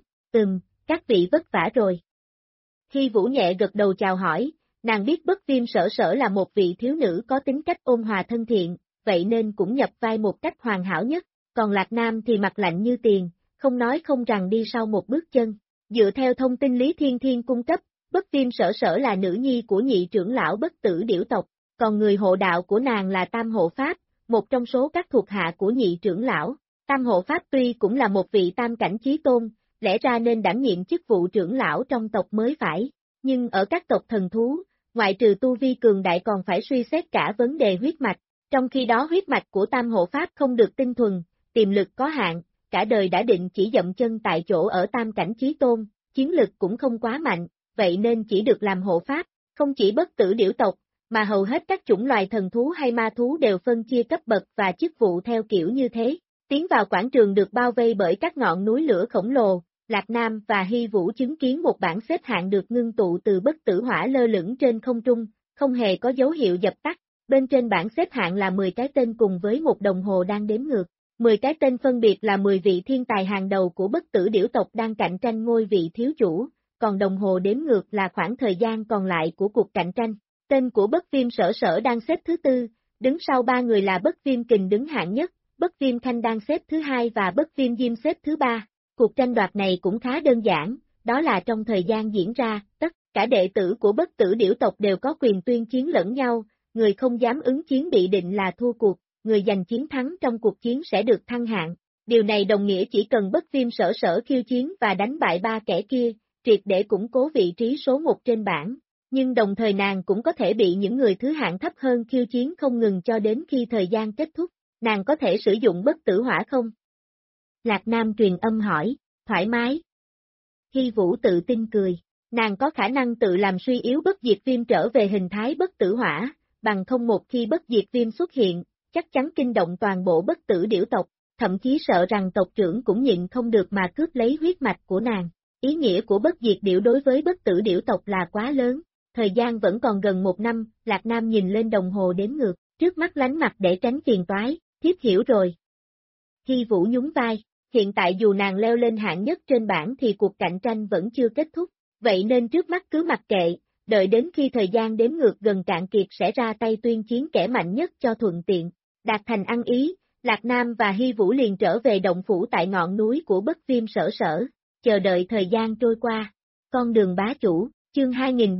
các vị vất vả rồi. Hy Vũ nhẹ gật đầu chào hỏi, nàng biết Bất Viêm Sở Sở là một vị thiếu nữ có tính cách ôn hòa thân thiện, vậy nên cũng nhập vai một cách hoàn hảo nhất, còn Lạc Nam thì mặt lạnh như tiền, không nói không rằng đi sau một bước chân. Dựa theo thông tin Lý Thiên Thiên cung cấp, Bất Viêm Sở Sở là nữ nhi của nhị trưởng lão Bất Tử Điểu tộc, còn người hộ đạo của nàng là Tam hộ pháp, một trong số các thuộc hạ của nhị trưởng lão. Tam hộ pháp tuy cũng là một vị tam cảnh chí tôn, lẽ ra nên đảm nhiệm chức vụ trưởng lão trong tộc mới phải, nhưng ở các tộc thần thú, ngoại trừ tu vi cường đại còn phải suy xét cả vấn đề huyết mạch, Trong khi đó huyết mạch của Tam Hộ Pháp không được tinh thuần, tiềm lực có hạn, cả đời đã định chỉ dậm chân tại chỗ ở tam cảnh chí tôn, chiến lực cũng không quá mạnh, vậy nên chỉ được làm hộ pháp, không chỉ bất tử điểu tộc, mà hầu hết các chủng loài thần thú hay ma thú đều phân chia cấp bậc và chức vụ theo kiểu như thế. Tiến vào quảng trường được bao vây bởi các ngọn núi lửa khổng lồ, Lạc Nam và Hy Vũ chứng kiến một bảng xếp hạng được ngưng tụ từ bất tử hỏa lơ lửng trên không trung, không hề có dấu hiệu dập tắt. Bên trên bảng xếp hạng là 10 cái tên cùng với một đồng hồ đang đếm ngược. 10 cái tên phân biệt là 10 vị thiên tài hàng đầu của bất tử điểu tộc đang cạnh tranh ngôi vị thiếu chủ, còn đồng hồ đếm ngược là khoảng thời gian còn lại của cuộc cạnh tranh. Tên của Bất Viêm Sở Sở đang xếp thứ tư, đứng sau ba người là Bất Viêm Kình đứng hạng nhất, Bất Viêm Khanh đang xếp thứ hai và Bất Viêm Diêm xếp thứ ba. Cuộc tranh đoạt này cũng khá đơn giản, đó là trong thời gian diễn ra, tất cả đệ tử của bất tử điểu tộc đều có quyền tuyên chiến lẫn nhau, người không dám ứng chiến bị định là thua cuộc, người giành chiến thắng trong cuộc chiến sẽ được thăng hạng. Điều này đồng nghĩa chỉ cần Bất Viêm Sở Sở khiêu chiến và đánh bại ba kẻ kia, triệt để củng cố vị trí số 1 trên bảng. Nhưng đồng thời nàng cũng có thể bị những người thứ hạng thấp hơn khiêu chiến không ngừng cho đến khi thời gian kết thúc. Nàng có thể sử dụng bất tử hỏa không? Lạc Nam truyền âm hỏi, thoải mái. Hy Vũ tự tin cười, nàng có khả năng tự làm suy yếu bất diệt viêm trở về hình thái bất tử hỏa, bằng không một khi bất diệt viêm xuất hiện, chắc chắn kinh động toàn bộ bất tử điểu tộc, thậm chí sợ rằng tộc trưởng cũng nhịn không được mà cướp lấy huyết mạch của nàng. Ý nghĩa của bất diệt điểu đối với bất tử điểu tộc là quá lớn, thời gian vẫn còn gần 1 năm, Lạc Nam nhìn lên đồng hồ đếm ngược, trước mắt lánh mặt để tránh phiền toái, thiếp hiểu rồi. Hy Vũ nhún vai, hiện tại dù nàng leo lên hạng nhất trên bảng thì cuộc cạnh tranh vẫn chưa kết thúc, vậy nên trước mắt cứ mặc kệ, đợi đến khi thời gian đếm ngược gần cạn kiệt sẽ ra tay tuyên chiến kẻ mạnh nhất cho thuận tiện. Đạt thành ăn ý, Lạc Nam và Hy Vũ liền trở về động phủ tại ngọn núi của Bất Viêm Sở Sở, chờ đợi thời gian trôi qua. Con đường bá chủ, chương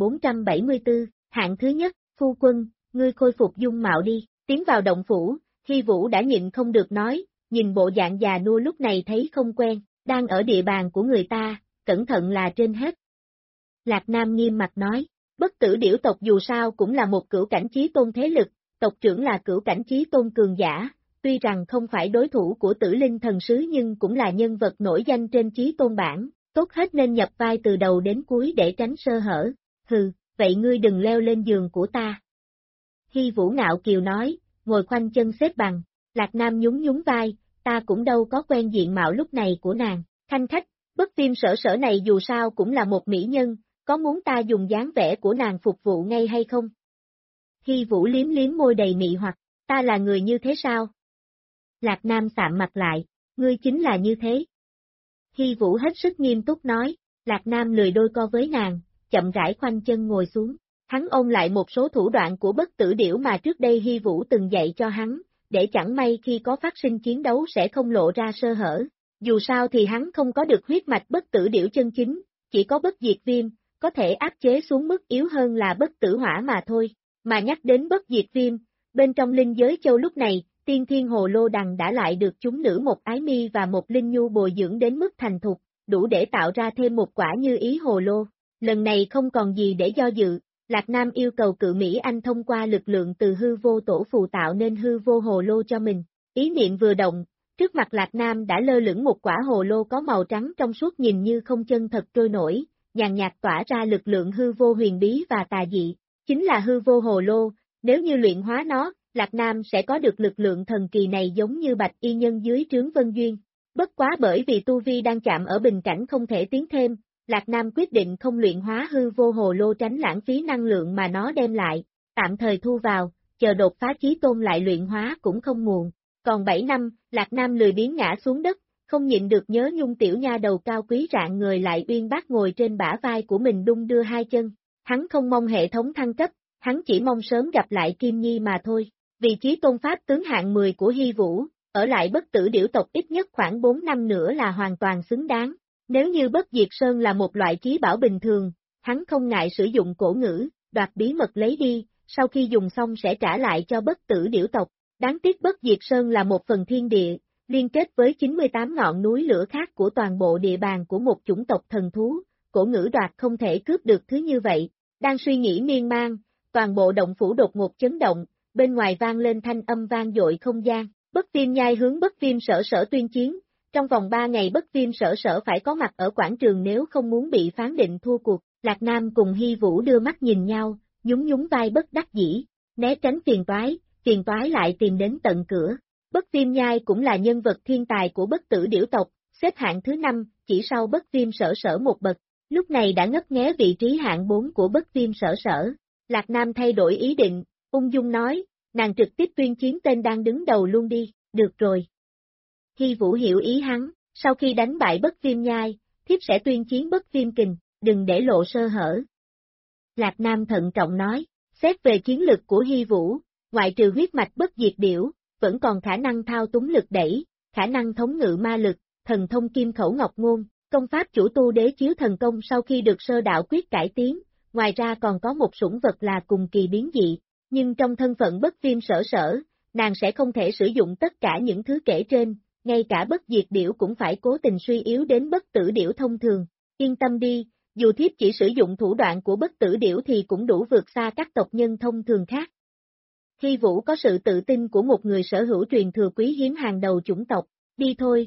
2474, hạng thứ nhất, phu quân, ngươi khôi phục dung mạo đi, tiến vào động phủ, Hy Vũ đã nhịn không được nói, nhìn bộ dạng già nua lúc này thấy không quen, đang ở địa bàn của người ta, cẩn thận là trên hết. Lạc Nam nghiêm mặt nói, bất tử điểu tộc dù sao cũng là một cửu cảnh chí tôn thế lực, tộc trưởng là cửu cảnh chí tôn cường giả, tuy rằng không phải đối thủ của Tử Linh thần sứ nhưng cũng là nhân vật nổi danh trên chí tôn bảng, tốt hết nên nhập vai từ đầu đến cuối để tránh sơ hở. Hừ, vậy ngươi đừng leo lên giường của ta. Hy Vũ ngạo kiều nói, ngồi khoanh chân xếp bằng, Lạc Nam nhún vai, ta cũng đâu có quen diện mạo lúc này của nàng, khanh khách, Bất Viêm Sở Sở này dù sao cũng là một mỹ nhân, có muốn ta dùng dáng vẻ của nàng phục vụ ngay hay không? Hy Vũ liếm liếm môi đầy mị hoặc, ta là người như thế sao? Lạc Nam sạm mặt lại, ngươi chính là như thế. Hy Vũ hết sức nghiêm túc nói, Lạc Nam lười đôi co với nàng, chậm rãi khoanh chân ngồi xuống, hắn ôn lại một số thủ đoạn của bất tử điểu mà trước đây Hy Vũ từng dạy cho hắn, để chẳng may khi có phát sinh chiến đấu sẽ không lộ ra sơ hở. Dù sao thì hắn không có được huyết mạch bất tử điểu chân chính, chỉ có bất diệt viêm, có thể áp chế xuống mức yếu hơn là bất tử hỏa mà thôi. Mà nhắc đến bất diệt viêm, bên trong linh giới châu lúc này, tiên thiên hồ lô đằng đã lại được chúng nữ một ái mi và một linh nhu bồi dưỡng đến mức thành thục, đủ để tạo ra thêm một quả như ý hồ lô. Lần này không còn gì để do dự, Lạc Nam yêu cầu cự Mỹ Anh thông qua lực lượng từ hư vô tổ phù tạo nên hư vô hồ lô cho mình. Ý niệm vừa động, trước mặt Lạc Nam đã lơ lửng một quả hồ lô có màu trắng trong suốt nhìn như không chân thật trôi nổi, nhàn nhạt tỏa ra lực lượng hư vô huyền bí và tà dị. Chính là hư vô hồ lô, nếu như luyện hóa nó, Lạc Nam sẽ có được lực lượng thần kỳ này giống như Bạch Y Nhân dưới trướng Vân Duyên. Bất quá bởi vì tu vi đang chạm ở bình cảnh không thể tiến thêm, Lạc Nam quyết định không luyện hóa hư vô hồ lô tránh lãng phí năng lượng mà nó đem lại, tạm thời thu vào, chờ đột phá chí tôn lại luyện hóa cũng không muộn. Còn 7 năm, Lạc Nam lười biếng ngã xuống đất, không nhịn được nhớ nhung tiểu nha đầu cao quý rạng người lại uyên bác ngồi trên bả vai của mình đung đưa hai chân. Hắn không mong hệ thống thăng cấp, hắn chỉ mong sớm gặp lại Kim Nhi mà thôi. Vị trí tôn pháp tướng hạng 10 của Hy Vũ, ở lại bất tử điểu tộc ít nhất khoảng 4 năm nữa là hoàn toàn xứng đáng. Nếu như bất diệt sơn là một loại trí bảo bình thường, hắn không ngại sử dụng cổ ngữ, đoạt bí mật lấy đi, sau khi dùng xong sẽ trả lại cho bất tử điểu tộc. Đáng tiếc bất diệt sơn là một phần thiên địa, liên kết với 98 ngọn núi lửa khác của toàn bộ địa bàn của một chủng tộc thần thú, cổ ngữ đoạt không thể cướp được thứ như vậy. Đang suy nghĩ miên man, toàn bộ động phủ đột ngột chấn động, bên ngoài vang lên thanh âm vang dội không gian, Bất Viêm Nhai hướng Bất Viêm Sở Sở tuyên chiến, trong vòng 3 ngày Bất Viêm Sở Sở phải có mặt ở quảng trường nếu không muốn bị phán định thua cuộc. Lạc Nam cùng Hy Vũ đưa mắt nhìn nhau, nhún nhún vai bất đắc dĩ, né tránh phiền toái lại tìm đến tận cửa. Bất Viêm Nhai cũng là nhân vật thiên tài của Bất Tử Điểu tộc, xếp hạng thứ 5, chỉ sau Bất Viêm Sở Sở một bậc, lúc này đã ngấp nghé vị trí hạng 4 của Bất Viêm Sở Sở. Lạc Nam thay đổi ý định, ung dung nói, nàng trực tiếp tuyên chiến tên đang đứng đầu luôn đi, được rồi. Hy Vũ hiểu ý hắn, sau khi đánh bại Bất Viêm Nhai, thiếp sẽ tuyên chiến Bất Viêm Kình, đừng để lộ sơ hở. Lạc Nam thận trọng nói, xét về chiến lực của Hy Vũ, ngoại trừ huyết mạch bất diệt điểu, vẫn còn khả năng thao túng lực đẩy, khả năng thống ngự ma lực, thần thông kim khẩu ngọc ngôn, công pháp chủ tu đế chiếu thần công sau khi được sơ đạo quyết cải tiến, ngoài ra còn có một sủng vật là cùng kỳ biến dị, nhưng trong thân phận Bất Viêm Sở Sở, nàng sẽ không thể sử dụng tất cả những thứ kể trên, ngay cả bất diệt điểu cũng phải cố tình suy yếu đến bất tử điểu thông thường. Yên tâm đi, dù thiếp chỉ sử dụng thủ đoạn của bất tử điểu thì cũng đủ vượt xa các tộc nhân thông thường khác. Hy Vũ có sự tự tin của một người sở hữu truyền thừa quý hiếm hàng đầu chủng tộc, đi thôi.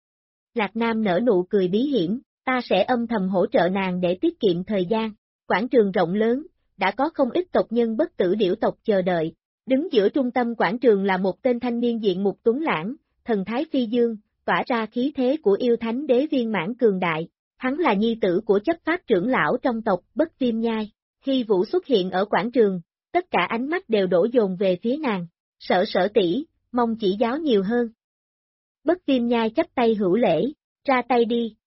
Lạc Nam nở nụ cười bí hiểm, ta sẽ âm thầm hỗ trợ nàng để tiết kiệm thời gian. Quảng trường rộng lớn, đã có không ít tộc nhân bất tử điểu tộc chờ đợi. Đứng giữa trung tâm quảng trường là một tên thanh niên diện mục tuấn lãng, thần thái phi dương, tỏa ra khí thế của yêu thánh đế viên mãn cường đại. Hắn là nhi tử của chấp pháp trưởng lão trong tộc Bất Viêm Nhai. Khi Vũ xuất hiện ở quảng trường, tất cả ánh mắt đều đổ dồn về phía nàng. Sở Sở tỷ, mong chỉ giáo nhiều hơn. Bất Viêm Nhai chắp tay hữu lễ, ra tay đi.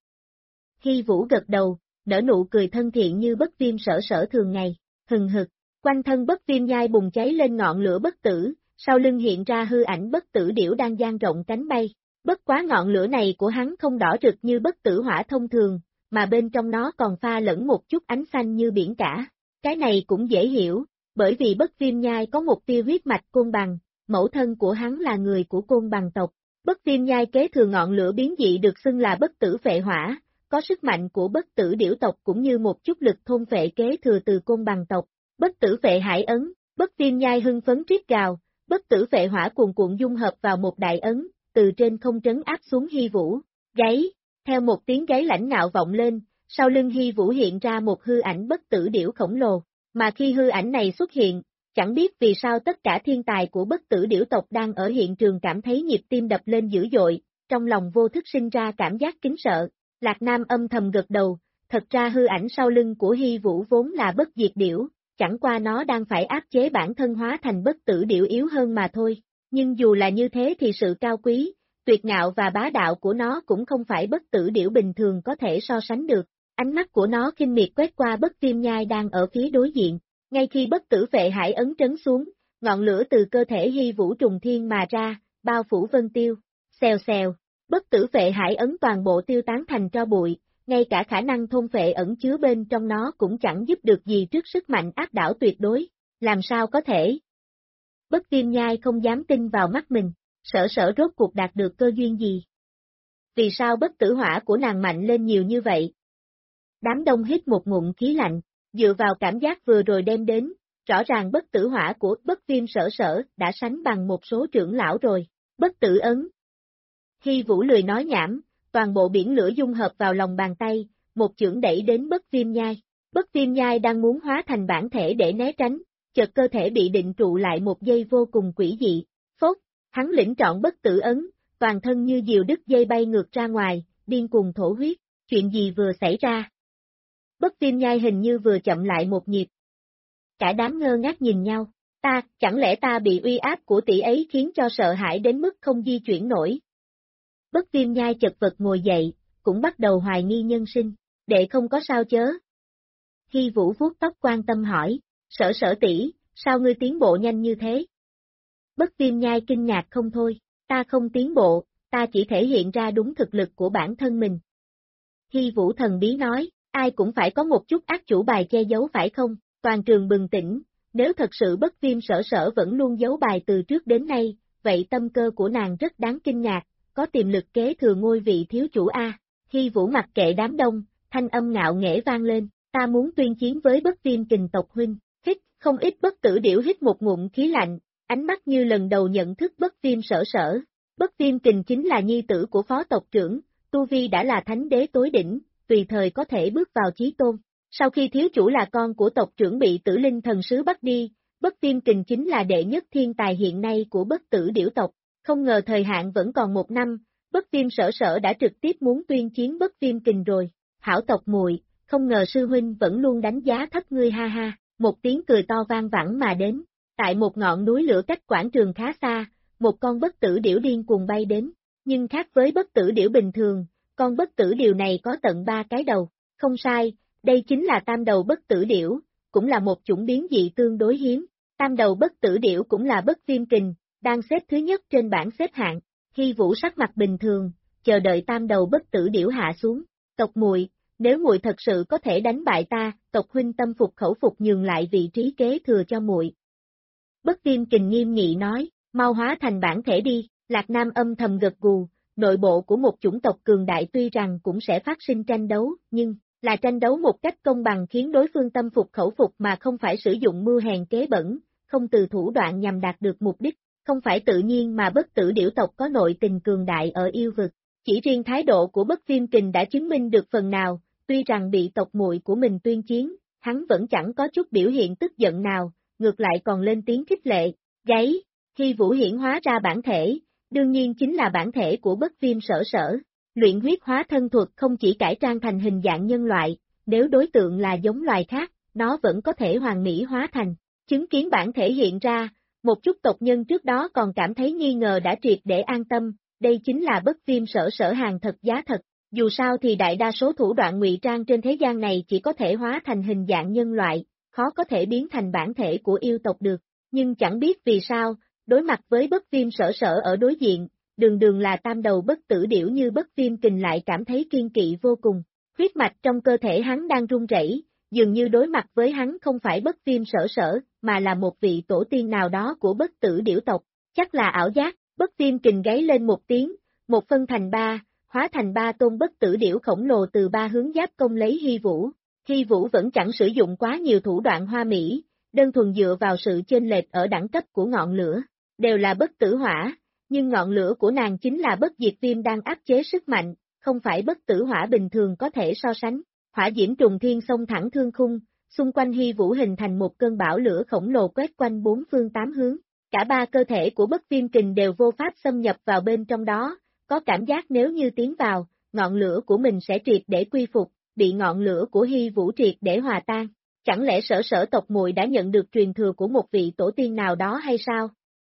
Hy Vũ gật đầu, nở nụ cười thân thiện như Bất Viêm Sở Sở thường ngày, hừng hực, quanh thân Bất Viêm Nhai bùng cháy lên ngọn lửa bất tử, sau lưng hiện ra hư ảnh bất tử điểu đang dang rộng cánh bay. Bất quá ngọn lửa này của hắn không đỏ rực như bất tử hỏa thông thường, mà bên trong nó còn pha lẫn một chút ánh xanh như biển cả. Cái này cũng dễ hiểu, bởi vì Bất Viêm Nhai có một tia huyết mạch côn bằng, mẫu thân của hắn là người của côn bằng tộc. Bất Viêm Nhai kế thừa ngọn lửa biến dị được xưng là bất tử phệ hỏa, có sức mạnh của bất tử điểu tộc cũng như một chút lực thôn phệ kế thừa từ côn bằng tộc. Bất tử phệ hải ấn, Bất Viêm Nhai hưng phấn triết gào, bất tử phệ hỏa cuồn cuộn dung hợp vào một đại ấn, từ trên không trấn áp xuống Hy Vũ. Gáy, theo một tiếng gáy lãnh ngạo vọng lên, sau lưng Hy Vũ hiện ra một hư ảnh bất tử điểu khổng lồ, mà khi hư ảnh này xuất hiện, chẳng biết vì sao tất cả thiên tài của bất tử điểu tộc đang ở hiện trường cảm thấy nhịp tim đập lên dữ dội, trong lòng vô thức sinh ra cảm giác kính sợ. Lạc Nam âm thầm gật đầu, thật ra hư ảnh sau lưng của Hy Vũ vốn là bất diệt điểu, chẳng qua nó đang phải áp chế bản thân hóa thành bất tử điểu yếu hơn mà thôi. Nhưng dù là như thế thì sự cao quý, tuyệt ngạo và bá đạo của nó cũng không phải bất tử điểu bình thường có thể so sánh được. Ánh mắt của nó khinh miệt quét qua Bất Viêm Nhai đang ở phía đối diện. Ngay khi bất tử phệ hải ấn trấn xuống, ngọn lửa từ cơ thể Hy Vũ trùng thiên mà ra, bao phủ vân tiêu. Xèo xèo, bất tử phệ hải ấn toàn bộ tiêu tán thành tro bụi, ngay cả khả năng thôn phệ ẩn chứa bên trong nó cũng chẳng giúp được gì trước sức mạnh áp đảo tuyệt đối. Làm sao có thể? Bất Viêm Nhai không dám tin vào mắt mình, Sở Sở rốt cuộc đạt được cơ duyên gì? Vì sao bất tử hỏa của nàng mạnh lên nhiều như vậy? Đám đông hít một ngụm khí lạnh, dựa vào cảm giác vừa rồi đem đến, rõ ràng bất tử hỏa của Bất Viêm Sở Sở đã sánh bằng một số trưởng lão rồi. Bất tử ấn. Hy Vũ lười nói nhảm, toàn bộ biển lửa dung hợp vào lòng bàn tay, một chưởng đẩy đến Bất Viêm Nhai. Bất Viêm Nhai đang muốn hóa thành bản thể để né tránh, chợt cơ thể bị định trụ lại một giây vô cùng quỷ dị. Phốt, hắn lĩnh trọn bất tử ấn, toàn thân như diều đứt dây bay ngược ra ngoài, điên cuồng thổ huyết. Chuyện gì vừa xảy ra? Bất Viêm Nhai hình như vừa chậm lại một nhịp. Cả đám ngơ ngác nhìn nhau, chẳng lẽ ta bị uy áp của tỷ ấy khiến cho sợ hãi đến mức không di chuyển nổi? Bất Viêm Nhai chật vật ngồi dậy, cũng bắt đầu hoài nghi nhân sinh, đệ không có sao chớ. Hy Vũ vuốt tóc quan tâm hỏi, Sở Sở tỷ, sao ngươi tiến bộ nhanh như thế? Bất Viêm Nhai kinh ngạc không thôi, ta không tiến bộ, ta chỉ thể hiện ra đúng thực lực của bản thân mình. Hy Vũ thần bí nói, ai cũng phải có một chút ác chủ bài che giấu phải không? Toàn trường bừng tỉnh, nếu thật sự Bất Viêm Sở Sở vẫn luôn giấu bài từ trước đến nay, vậy tâm cơ của nàng rất đáng kinh ngạc, có tiềm lực kế thừa ngôi vị thiếu chủ A. Hy Vũ mặc kệ đám đông, thanh âm ngạo nghễ vang lên, ta muốn tuyên chiến với Bất Viêm Kình tộc huynh. Hít, không ít bất tử điểu hít một ngụm khí lạnh, ánh mắt như lần đầu nhận thức Bất Viêm Sở Sở. Bất Viêm Kình chính là nhi tử của phó tộc trưởng, tu vi đã là thánh đế tối đỉnh, tùy thời có thể bước vào chí tôn. Sau khi thiếu chủ là con của tộc trưởng bị Tử Linh thần sứ bắt đi, Bất Viêm Kình chính là đệ nhất thiên tài hiện nay của Bất Tử Điểu tộc. Không ngờ thời hạn vẫn còn 1 năm, Bất Viêm Sở Sở đã trực tiếp muốn tuyên chiến Bất Viêm Kình rồi. Hảo tộc muội, không ngờ sư huynh vẫn luôn đánh giá thấp ngươi ha ha. Một tiếng cười to vang vẳng mà đến. Tại một ngọn núi lửa cách quảng trường khá xa, một con bất tử điểu điên cuồng bay đến. Nhưng khác với bất tử điểu bình thường, con bất tử điểu này có tận 3 cái đầu. Không sai, đây chính là tam đầu bất tử điểu, cũng là một chủng biến dị tương đối hiếm. Tam đầu bất tử điểu cũng là Bất Viêm Kình, đang xếp thứ nhất trên bảng xếp hạng. Hy Vũ sắc mặt bình thường, chờ đợi tam đầu bất tử điểu hạ xuống. Tộc muội, nếu muội thật sự có thể đánh bại ta, tộc huynh tâm phục khẩu phục nhường lại vị trí kế thừa cho muội. Bất Viêm Kình nghiêm nghị nói, mau hóa thành bản thể đi. Lạc Nam âm thầm gật gù, nội bộ của một chủng tộc cường đại tuy rằng cũng sẽ phát sinh tranh đấu, nhưng là tranh đấu một cách công bằng khiến đối phương tâm phục khẩu phục mà không phải sử dụng mưu hèn kế bẩn, không từ thủ đoạn nhằm đạt được mục đích, không phải tự nhiên mà bất tử điểu tộc có nội tình cường đại ở yêu vực. Chỉ riêng thái độ của Bất Viêm Kình đã chứng minh được phần nào, tuy rằng bị tộc muội của mình tuyên chiến, hắn vẫn chẳng có chút biểu hiện tức giận nào, ngược lại còn lên tiếng khích lệ, gáy, Hy Vũ hiển hóa ra bản thể, đương nhiên chính là bản thể của Bất Viêm Sở Sở. Luyện huyết hóa thân thuật không chỉ cải trang thành hình dạng nhân loại, nếu đối tượng là giống loài khác, nó vẫn có thể hoàn mỹ hóa thành. Chứng kiến bản thể hiện ra, một chút tộc nhân trước đó còn cảm thấy nghi ngờ đã triệt để an tâm, đây chính là Bất Viêm Sở Sở hàng thật giá thật. Dù sao thì đại đa số thủ đoạn ngụy trang trên thế gian này chỉ có thể hóa thành hình dạng nhân loại, khó có thể biến thành bản thể của yêu tộc được. Nhưng chẳng biết vì sao, đối mặt với Bất Viêm Sở Sở ở đối diện, đường đường là tam đầu bất tử điểu như Bất Viêm Kình lại cảm thấy kiên kỵ vô cùng. Huyết mạch trong cơ thể hắn đang run rẩy, dường như đối mặt với hắn không phải Bất Viêm Sở Sở, mà là một vị tổ tiên nào đó của bất tử điểu tộc. Chắc là ảo giác. Bất Viêm Kình gáy lên một tiếng, một phân thành 3, hóa thành 3 tôn bất tử điểu khổng lồ từ 3 hướng giáp công lấy Hy Vũ. Hy Vũ vẫn chẳng sử dụng quá nhiều thủ đoạn hoa mỹ, đơn thuần dựa vào sự chênh lệch ở đẳng cấp của ngọn lửa, đều là bất tử hỏa, nhưng ngọn lửa của nàng chính là bất diệt viêm đang áp chế sức mạnh, không phải bất tử hỏa bình thường có thể so sánh. Hỏa diễm trùng thiên xông thẳng thương khung, xung quanh Hy Vũ hình thành một cơn bão lửa khổng lồ quét quanh 4 phương 8 hướng. Cả 3 cơ thể của Bất Viêm Kình đều vô pháp xâm nhập vào bên trong đó, có cảm giác nếu như tiến vào, ngọn lửa của mình sẽ triệt để quy phục, bị ngọn lửa của Hy Vũ triệt để hòa tan. Chẳng lẽ Sở Sở tộc muội đã nhận được truyền thừa của một vị tổ tiên nào đó hay sao?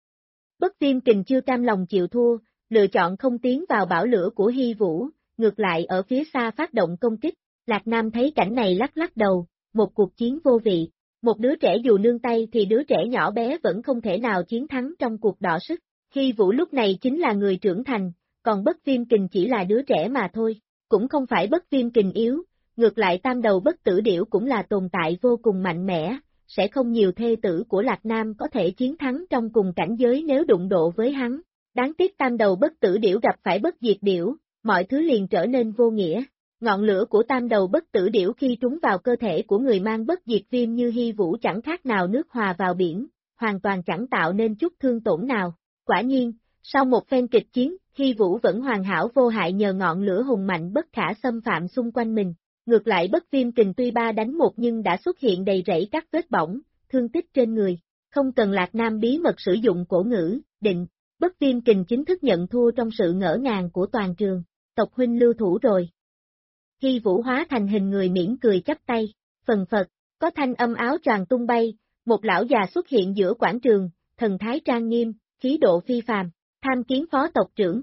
Bất Viêm Kình chưa cam lòng chịu thua, lựa chọn không tiến vào bão lửa của Hy Vũ, ngược lại ở phía xa phát động công kích. Lạc Nam thấy cảnh này lắc lắc đầu, một cuộc chiến vô vị. Một đứa trẻ dù nương tay thì đứa trẻ nhỏ bé vẫn không thể nào chiến thắng trong cuộc đọ sức. Hy Vũ lúc này chính là người trưởng thành, còn Bất Viêm Kình chỉ là đứa trẻ mà thôi. Cũng không phải Bất Viêm Kình yếu, ngược lại tam đầu bất tử điểu cũng là tồn tại vô cùng mạnh mẽ, sẽ không nhiều thê tử của Lạc Nam có thể chiến thắng trong cùng cảnh giới nếu đụng độ với hắn. Đáng tiếc tam đầu bất tử điểu gặp phải bất diệt điểu, mọi thứ liền trở nên vô nghĩa. Ngọn lửa của tam đầu bất tử điểu khi trúng vào cơ thể của người mang bất diệt viêm như Hy Vũ chẳng khác nào nước hòa vào biển, hoàn toàn chẳng tạo nên chút thương tổn nào. Quả nhiên, sau một phen kịch chiến, Hy Vũ vẫn hoàn hảo vô hại nhờ ngọn lửa hùng mạnh bất khả xâm phạm xung quanh mình. Ngược lại Bất Viêm Kình tuy 3 đánh 1 nhưng đã xuất hiện đầy rẫy các vết bỏng, thương tích trên người. Không cần Lạc Nam bí mật sử dụng cổ ngữ, định, Bất Viêm Kình chính thức nhận thua trong sự ngỡ ngàng của toàn trường. Tộc huynh lưu thủ rồi. Hy Vũ hóa thành hình người mỉm cười chắp tay, phần phật, có thanh âm áo choàng tung bay, một lão già xuất hiện giữa quảng trường, thần thái trang nghiêm, khí độ phi phàm, tham kiến phó tộc trưởng.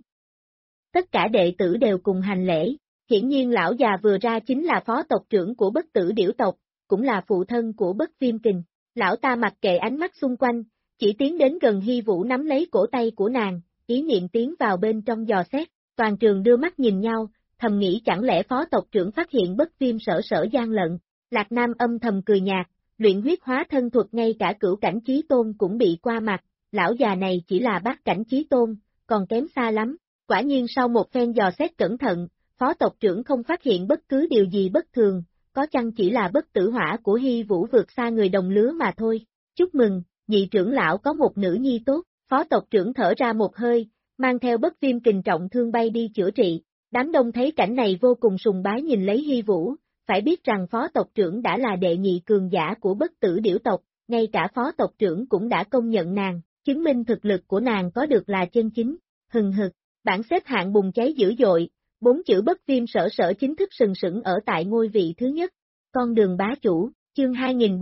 Tất cả đệ tử đều cùng hành lễ, hiển nhiên lão già vừa ra chính là phó tộc trưởng của bất tử điểu tộc, cũng là phụ thân của Bất Viêm Kình. Lão ta mặc kệ ánh mắt xung quanh, chỉ tiến đến gần Hy Vũ nắm lấy cổ tay của nàng, ý niệm tiến vào bên trong dò xét, toàn trường đưa mắt nhìn nhau, thầm nghĩ chẳng lẽ phó tộc trưởng phát hiện Bất Viêm Sở Sở gian lận. Lạc Nam âm thầm cười nhạt, luyện huyết hóa thân thuật ngay cả cửu cảnh chí tôn cũng bị qua mặt, lão già này chỉ là bát cảnh chí tôn, còn kém xa lắm. Quả nhiên sau một phen dò xét cẩn thận, phó tộc trưởng không phát hiện bất cứ điều gì bất thường, có chăng chỉ là bất tử hỏa của Hy Vũ vượt xa người đồng lứa mà thôi. Chúc mừng, nhị trưởng lão có một nữ nhi tốt, phó tộc trưởng thở ra một hơi, mang theo bất viêm kình trọng thương bay đi chữa trị. Đám đông thấy cảnh này vô cùng sùng bái nhìn lấy Hy Vũ, phải biết rằng phó tộc trưởng đã là đệ nhị cường giả của bất tử điểu tộc, ngay cả phó tộc trưởng cũng đã công nhận nàng, chứng minh thực lực của nàng có được là chân chính. Hừng hực, bảng xếp hạng bùng cháy dữ dội, 4 chữ bất viêm sở sở chính thức sừng sững ở tại ngôi vị thứ nhất. Con đường bá chủ, chương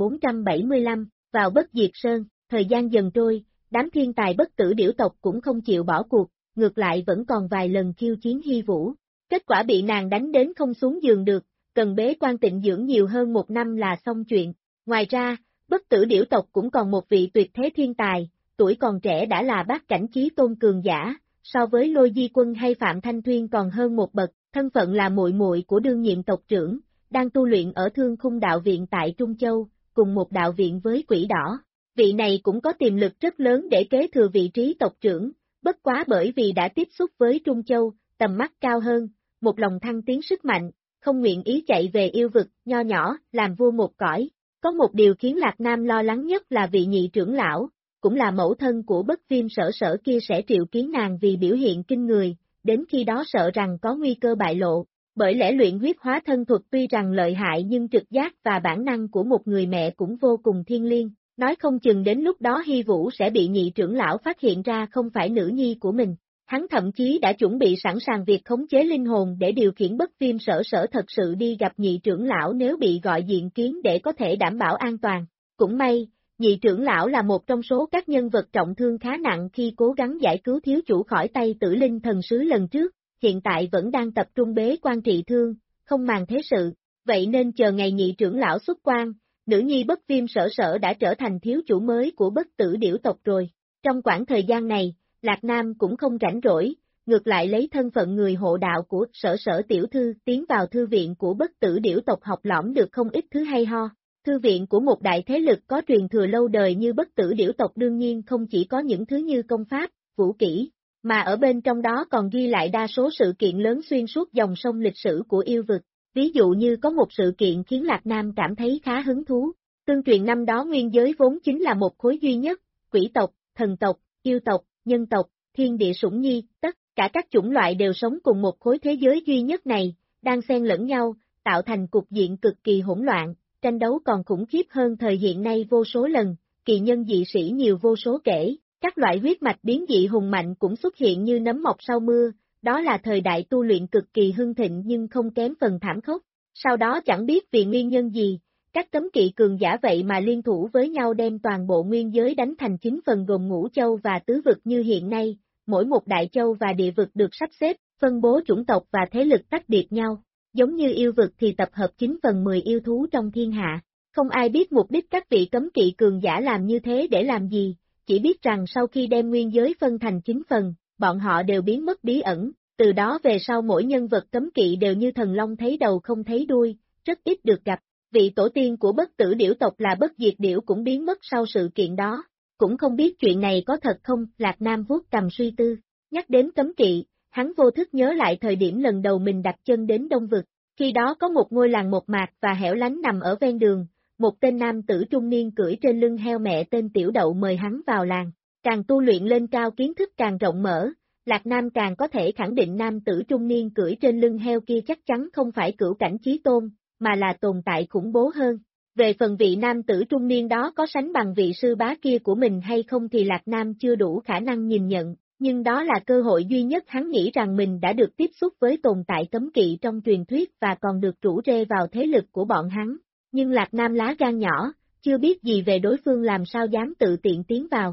2475, vào Bất Diệt Sơn, thời gian dần trôi, đám thiên tài bất tử điểu tộc cũng không chịu bỏ cuộc, ngược lại vẫn còn vài lần khiêu chiến Hy Vũ. Kết quả bị nàng đánh đến không xuống giường được, cần bế quan tịnh dưỡng nhiều hơn 1 năm là xong chuyện. Ngoài ra, bất tử điểu tộc cũng còn một vị tuyệt thế thiên tài, tuổi còn trẻ đã là bát cảnh chí tôn cường giả, so với Lôi Di Quân hay Phạm Thanh Thuyên còn hơn một bậc, thân phận là muội muội của đương nhiệm tộc trưởng, đang tu luyện ở Thương Khung đạo viện tại Trung Châu, cùng một đạo viện với Quỷ Đỏ. Vị này cũng có tiềm lực rất lớn để kế thừa vị trí tộc trưởng, bất quá bởi vì đã tiếp xúc với Trung Châu, tầm mắt cao hơn, một lòng thăng tiến sức mạnh, không nguyện ý chạy về yêu vực, nho nhỏ, làm vua một cõi. Có một điều khiến Lạc Nam lo lắng nhất là vị nhị trưởng lão, cũng là mẫu thân của bất viêm sở sở kia sẽ triệu kiến nàng vì biểu hiện kinh người, đến khi đó sợ rằng có nguy cơ bại lộ. Bởi lẽ luyện huyết hóa thân thuật tuy rằng lợi hại nhưng trực giác và bản năng của một người mẹ cũng vô cùng thiêng liêng, nói không chừng đến lúc đó Hy Vũ sẽ bị nhị trưởng lão phát hiện ra không phải nữ nhi của mình. Hắn thậm chí đã chuẩn bị sẵn sàng việc khống chế linh hồn để điều khiển bất viêm sở sở thật sự đi gặp nhị trưởng lão nếu bị gọi diện kiến để có thể đảm bảo an toàn. Cũng may, nhị trưởng lão là một trong số các nhân vật trọng thương khá nặng khi cố gắng giải cứu thiếu chủ khỏi tay Tử Linh thần sứ lần trước, hiện tại vẫn đang tập trung bế quan trị thương, không màng thế sự, vậy nên chờ ngày nhị trưởng lão xuất quan, nữ nhi bất viêm sở sở đã trở thành thiếu chủ mới của bất tử điểu tộc rồi. Trong quãng thời gian này, Lạc Nam cũng không rảnh rỗi, ngược lại lấy thân phận người hộ đạo của sở sở tiểu thư tiến vào thư viện của bất tử điểu tộc học lỏm được không ít thứ hay ho. Thư viện của một đại thế lực có truyền thừa lâu đời như bất tử điểu tộc đương nhiên không chỉ có những thứ như công pháp, vũ kỹ, mà ở bên trong đó còn ghi lại đa số sự kiện lớn xuyên suốt dòng sông lịch sử của yêu vực. Ví dụ như có một sự kiện khiến Lạc Nam cảm thấy khá hứng thú. Tương truyền năm đó nguyên giới vốn chính là một khối duy nhất, quỷ tộc, thần tộc, yêu tộc, nhân tộc, thiên địa sủng nhi, tất cả các chủng loại đều sống cùng một khối thế giới duy nhất này, đang xen lẫn nhau, tạo thành cục diện cực kỳ hỗn loạn, tranh đấu còn khủng khiếp hơn thời hiện nay vô số lần, kỳ nhân dị sĩ nhiều vô số kể, các loại huyết mạch biến dị hùng mạnh cũng xuất hiện như nấm mọc sau mưa, đó là thời đại tu luyện cực kỳ hưng thịnh nhưng không kém phần thảm khốc. Sau đó chẳng biết vì nguyên nhân gì, các cấm kỵ cường giả vậy mà liên thủ với nhau đem toàn bộ nguyên giới đánh thành 9 phần gồm ngũ châu và tứ vực như hiện nay, mỗi một đại châu và địa vực được sắp xếp, phân bố chủng tộc và thế lực tách biệt nhau. Giống như yêu vực thì tập hợp 9 phần 10 yêu thú trong thiên hạ. Không ai biết mục đích các vị cấm kỵ cường giả làm như thế để làm gì, chỉ biết rằng sau khi đem nguyên giới phân thành 9 phần, bọn họ đều biến mất bí ẩn, từ đó về sau mỗi nhân vật cấm kỵ đều như thần long thấy đầu không thấy đuôi, rất ít được gặp. Vị tổ tiên của bất tử điểu tộc là bất diệt điểu cũng biến mất sau sự kiện đó, cũng không biết chuyện này có thật không, Lạc Nam vuốt cằm suy tư, nhắc đến cấm kỵ, hắn vô thức nhớ lại thời điểm lần đầu mình đặt chân đến Đông Vực, khi đó có một ngôi làng một mạc và hẻo lánh nằm ở ven đường, một tên nam tử trung niên cưỡi trên lưng heo mẹ tên Tiểu Đậu mời hắn vào làng, càng tu luyện lên cao kiến thức càng rộng mở, Lạc Nam càng có thể khẳng định nam tử trung niên cưỡi trên lưng heo kia chắc chắn không phải cửu cảnh chí tôn, mà là tồn tại khủng bố hơn. Về phần vị nam tử trung niên đó có sánh bằng vị sư bá kia của mình hay không thì Lạc Nam chưa đủ khả năng nhìn nhận, nhưng đó là cơ hội duy nhất hắn nghĩ rằng mình đã được tiếp xúc với tồn tại cấm kỵ trong truyền thuyết và còn được rủ rê vào thế lực của bọn hắn. Nhưng Lạc Nam lá gan nhỏ, chưa biết gì về đối phương làm sao dám tự tiện tiến vào.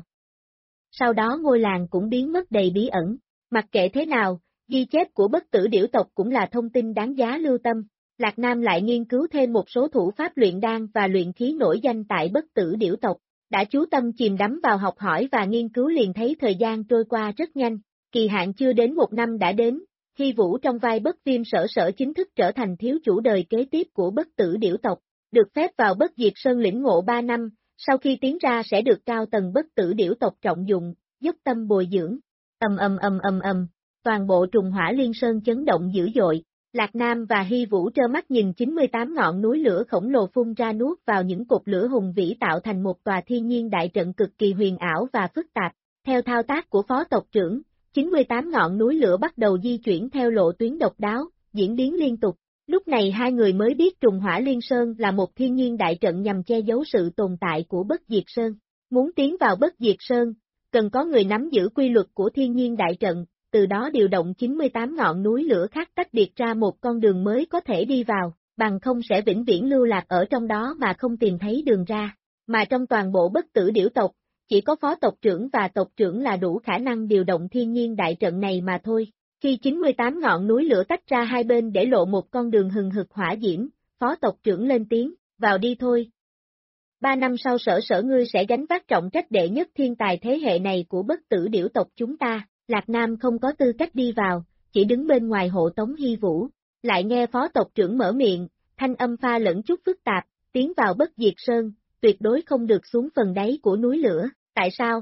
Sau đó ngôi làng cũng biến mất đầy bí ẩn. Mặc kệ thế nào, ghi chép của bất tử điểu tộc cũng là thông tin đáng giá lưu tâm. Lạc Nam lại nghiên cứu thêm một số thủ pháp luyện đan và luyện khí nổi danh tại bất tử điểu tộc. Đã chú tâm chìm đắm vào học hỏi và nghiên cứu liền thấy thời gian trôi qua rất nhanh. Kỳ hạn chưa đến 1 năm đã đến, Hy Vũ trong vai bất viêm sở sở chính thức trở thành thiếu chủ đời kế tiếp của bất tử điểu tộc. Được phép vào bất diệt sơn lĩnh ngộ 3 năm, sau khi tiến ra sẽ được cao tầng bất tử điểu tộc trọng dụng, dốc tâm bồi dưỡng. Toàn bộ trùng hỏa liên sơn chấn động dữ dội, Lạc Nam và Hy Vũ trơ mắt nhìn 98 ngọn núi lửa khổng lồ phun ra nuốt vào những cột lửa hùng vĩ tạo thành một tòa thiên nhiên đại trận cực kỳ huyền ảo và phức tạp. Theo thao tác của phó tộc trưởng, 98 ngọn núi lửa bắt đầu di chuyển theo lộ tuyến độc đáo, diễn biến liên tục. Lúc này hai người mới biết Trùng Hỏa Liên Sơn là một thiên nhiên đại trận nhằm che giấu sự tồn tại của Bất Diệt Sơn. Muốn tiến vào Bất Diệt Sơn, cần có người nắm giữ quy luật của thiên nhiên đại trận, từ đó điều động 98 ngọn núi lửa khác tách biệt ra một con đường mới có thể đi vào, bằng không sẽ vĩnh viễn lưu lạc ở trong đó mà không tìm thấy đường ra. Mà trong toàn bộ Bất Tử Điểu tộc, chỉ có phó tộc trưởng và tộc trưởng là đủ khả năng điều động thiên nhiên đại trận này mà thôi. Khi 98 ngọn núi lửa tách ra hai bên để lộ một con đường hừng hực hỏa diễm, phó tộc trưởng lên tiếng, vào đi thôi. 3 năm sau sở ngươi sẽ gánh vác trọng trách đệ nhất thiên tài thế hệ này của Bất Tử Điểu tộc chúng ta. Lạc Nam không có tư cách đi vào, chỉ đứng bên ngoài hộ tống Hy Vũ. Lại nghe phó tộc trưởng mở miệng, thanh âm pha lẫn chút phức tạp, tiến vào Bất Diệt Sơn, tuyệt đối không được xuống phần đáy của núi lửa, tại sao?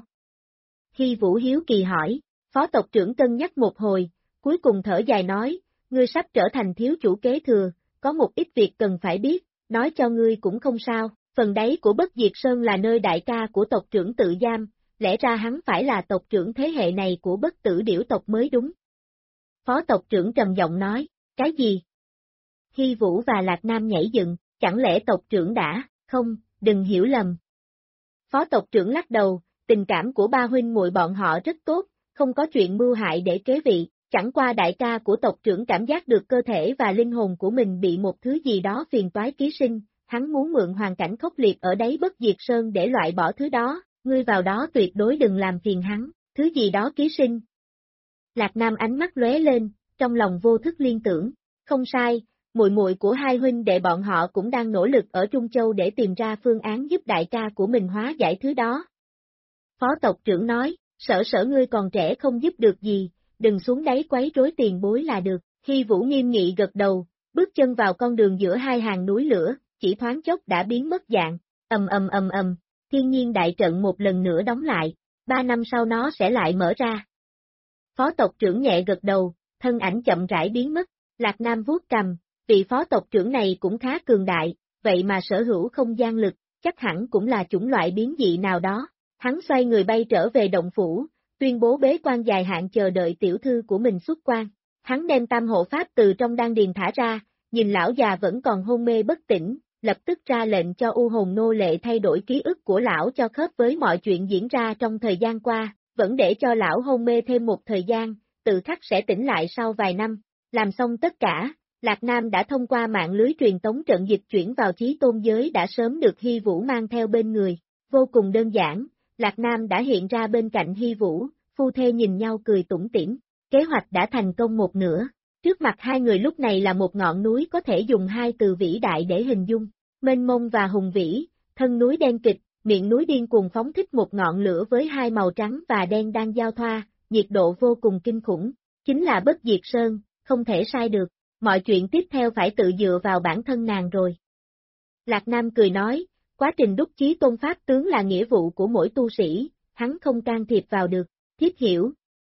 Hy Vũ hiếu kỳ hỏi, phó tộc trưởng cân nhắc một hồi, cuối cùng thở dài nói, ngươi sắp trở thành thiếu chủ kế thừa, có một ít việc cần phải biết, nói cho ngươi cũng không sao, phần đáy của Bất Diệt Sơn là nơi đại ca của tộc trưởng tự giam, lẽ ra hắn phải là tộc trưởng thế hệ này của Bất Tử Điểu tộc mới đúng. Phó tộc trưởng trầm giọng nói, cái gì? Hy Vũ và Lạc Nam nhảy dựng, chẳng lẽ tộc trưởng đã, không, đừng hiểu lầm. Phó tộc trưởng lắc đầu, tình cảm của ba huynh muội bọn họ rất tốt, không có chuyện mưu hại để kế vị, chẳng qua đại ca của tộc trưởng cảm giác được cơ thể và linh hồn của mình bị một thứ gì đó phiền toái ký sinh, hắn muốn mượn hoàn cảnh khốc liệt ở đáy Bất Diệt Sơn để loại bỏ thứ đó, ngươi vào đó tuyệt đối đừng làm phiền hắn, thứ gì đó ký sinh. Lạc Nam ánh mắt lóe lên, trong lòng vô thức liên tưởng, không sai, muội muội của hai huynh đệ bọn họ cũng đang nỗ lực ở Trung Châu để tìm ra phương án giúp đại ca của mình hóa giải thứ đó. Phó tộc trưởng nói, sở ngươi còn trẻ không giúp được gì, đừng xuống đáy quấy rối tiền bối là được. Hy Vũ nghiêm nghị gật đầu, bước chân vào con đường giữa hai hàng núi lửa, chỉ thoáng chốc đã biến mất dạng, ầm, thiên nhiên đại trận một lần nữa đóng lại, 3 năm sau nó sẽ lại mở ra. Phó tộc trưởng nhẹ gật đầu, thân ảnh chậm rãi biến mất, Lạc Nam vuốt cầm, vị phó tộc trưởng này cũng khá cường đại, vậy mà sở hữu không gian lực, chắc hẳn cũng là chủng loại biến dị nào đó. Hắn xoay người bay trở về động phủ, tuyên bố bế quan dài hạn chờ đợi tiểu thư của mình xuất quan. Hắn đem tam hộ pháp từ trong đan điền thả ra, nhìn lão già vẫn còn hôn mê bất tỉnh, lập tức ra lệnh cho u hồn nô lệ thay đổi ký ức của lão cho khớp với mọi chuyện diễn ra trong thời gian qua, vẫn để cho lão hôn mê thêm một thời gian, tự khắc sẽ tỉnh lại sau vài năm. Làm xong tất cả, Lạc Nam đã thông qua mạng lưới truyền tống trận dịch chuyển vào Chí Tôn giới đã sớm được Hy Vũ mang theo bên người. Vô cùng đơn giản, Lạc Nam đã hiện ra bên cạnh Hy Vũ, phu thê nhìn nhau cười tủm tỉm, kế hoạch đã thành công một nửa. Trước mặt hai người lúc này là một ngọn núi có thể dùng hai từ vĩ đại để hình dung, mênh mông và hùng vĩ, thân núi đen kịch, miệng núi điên cuồng phóng thích một ngọn lửa với hai màu trắng và đen đang giao thoa, nhiệt độ vô cùng kinh khủng, chính là Bất Diệt Sơn, không thể sai được, mọi chuyện tiếp theo phải tự dựa vào bản thân nàng rồi. Lạc Nam cười nói, quá trình đúc chí tôn pháp tướng là nghĩa vụ của mỗi tu sĩ, hắn không can thiệp vào được, thiếp hiểu.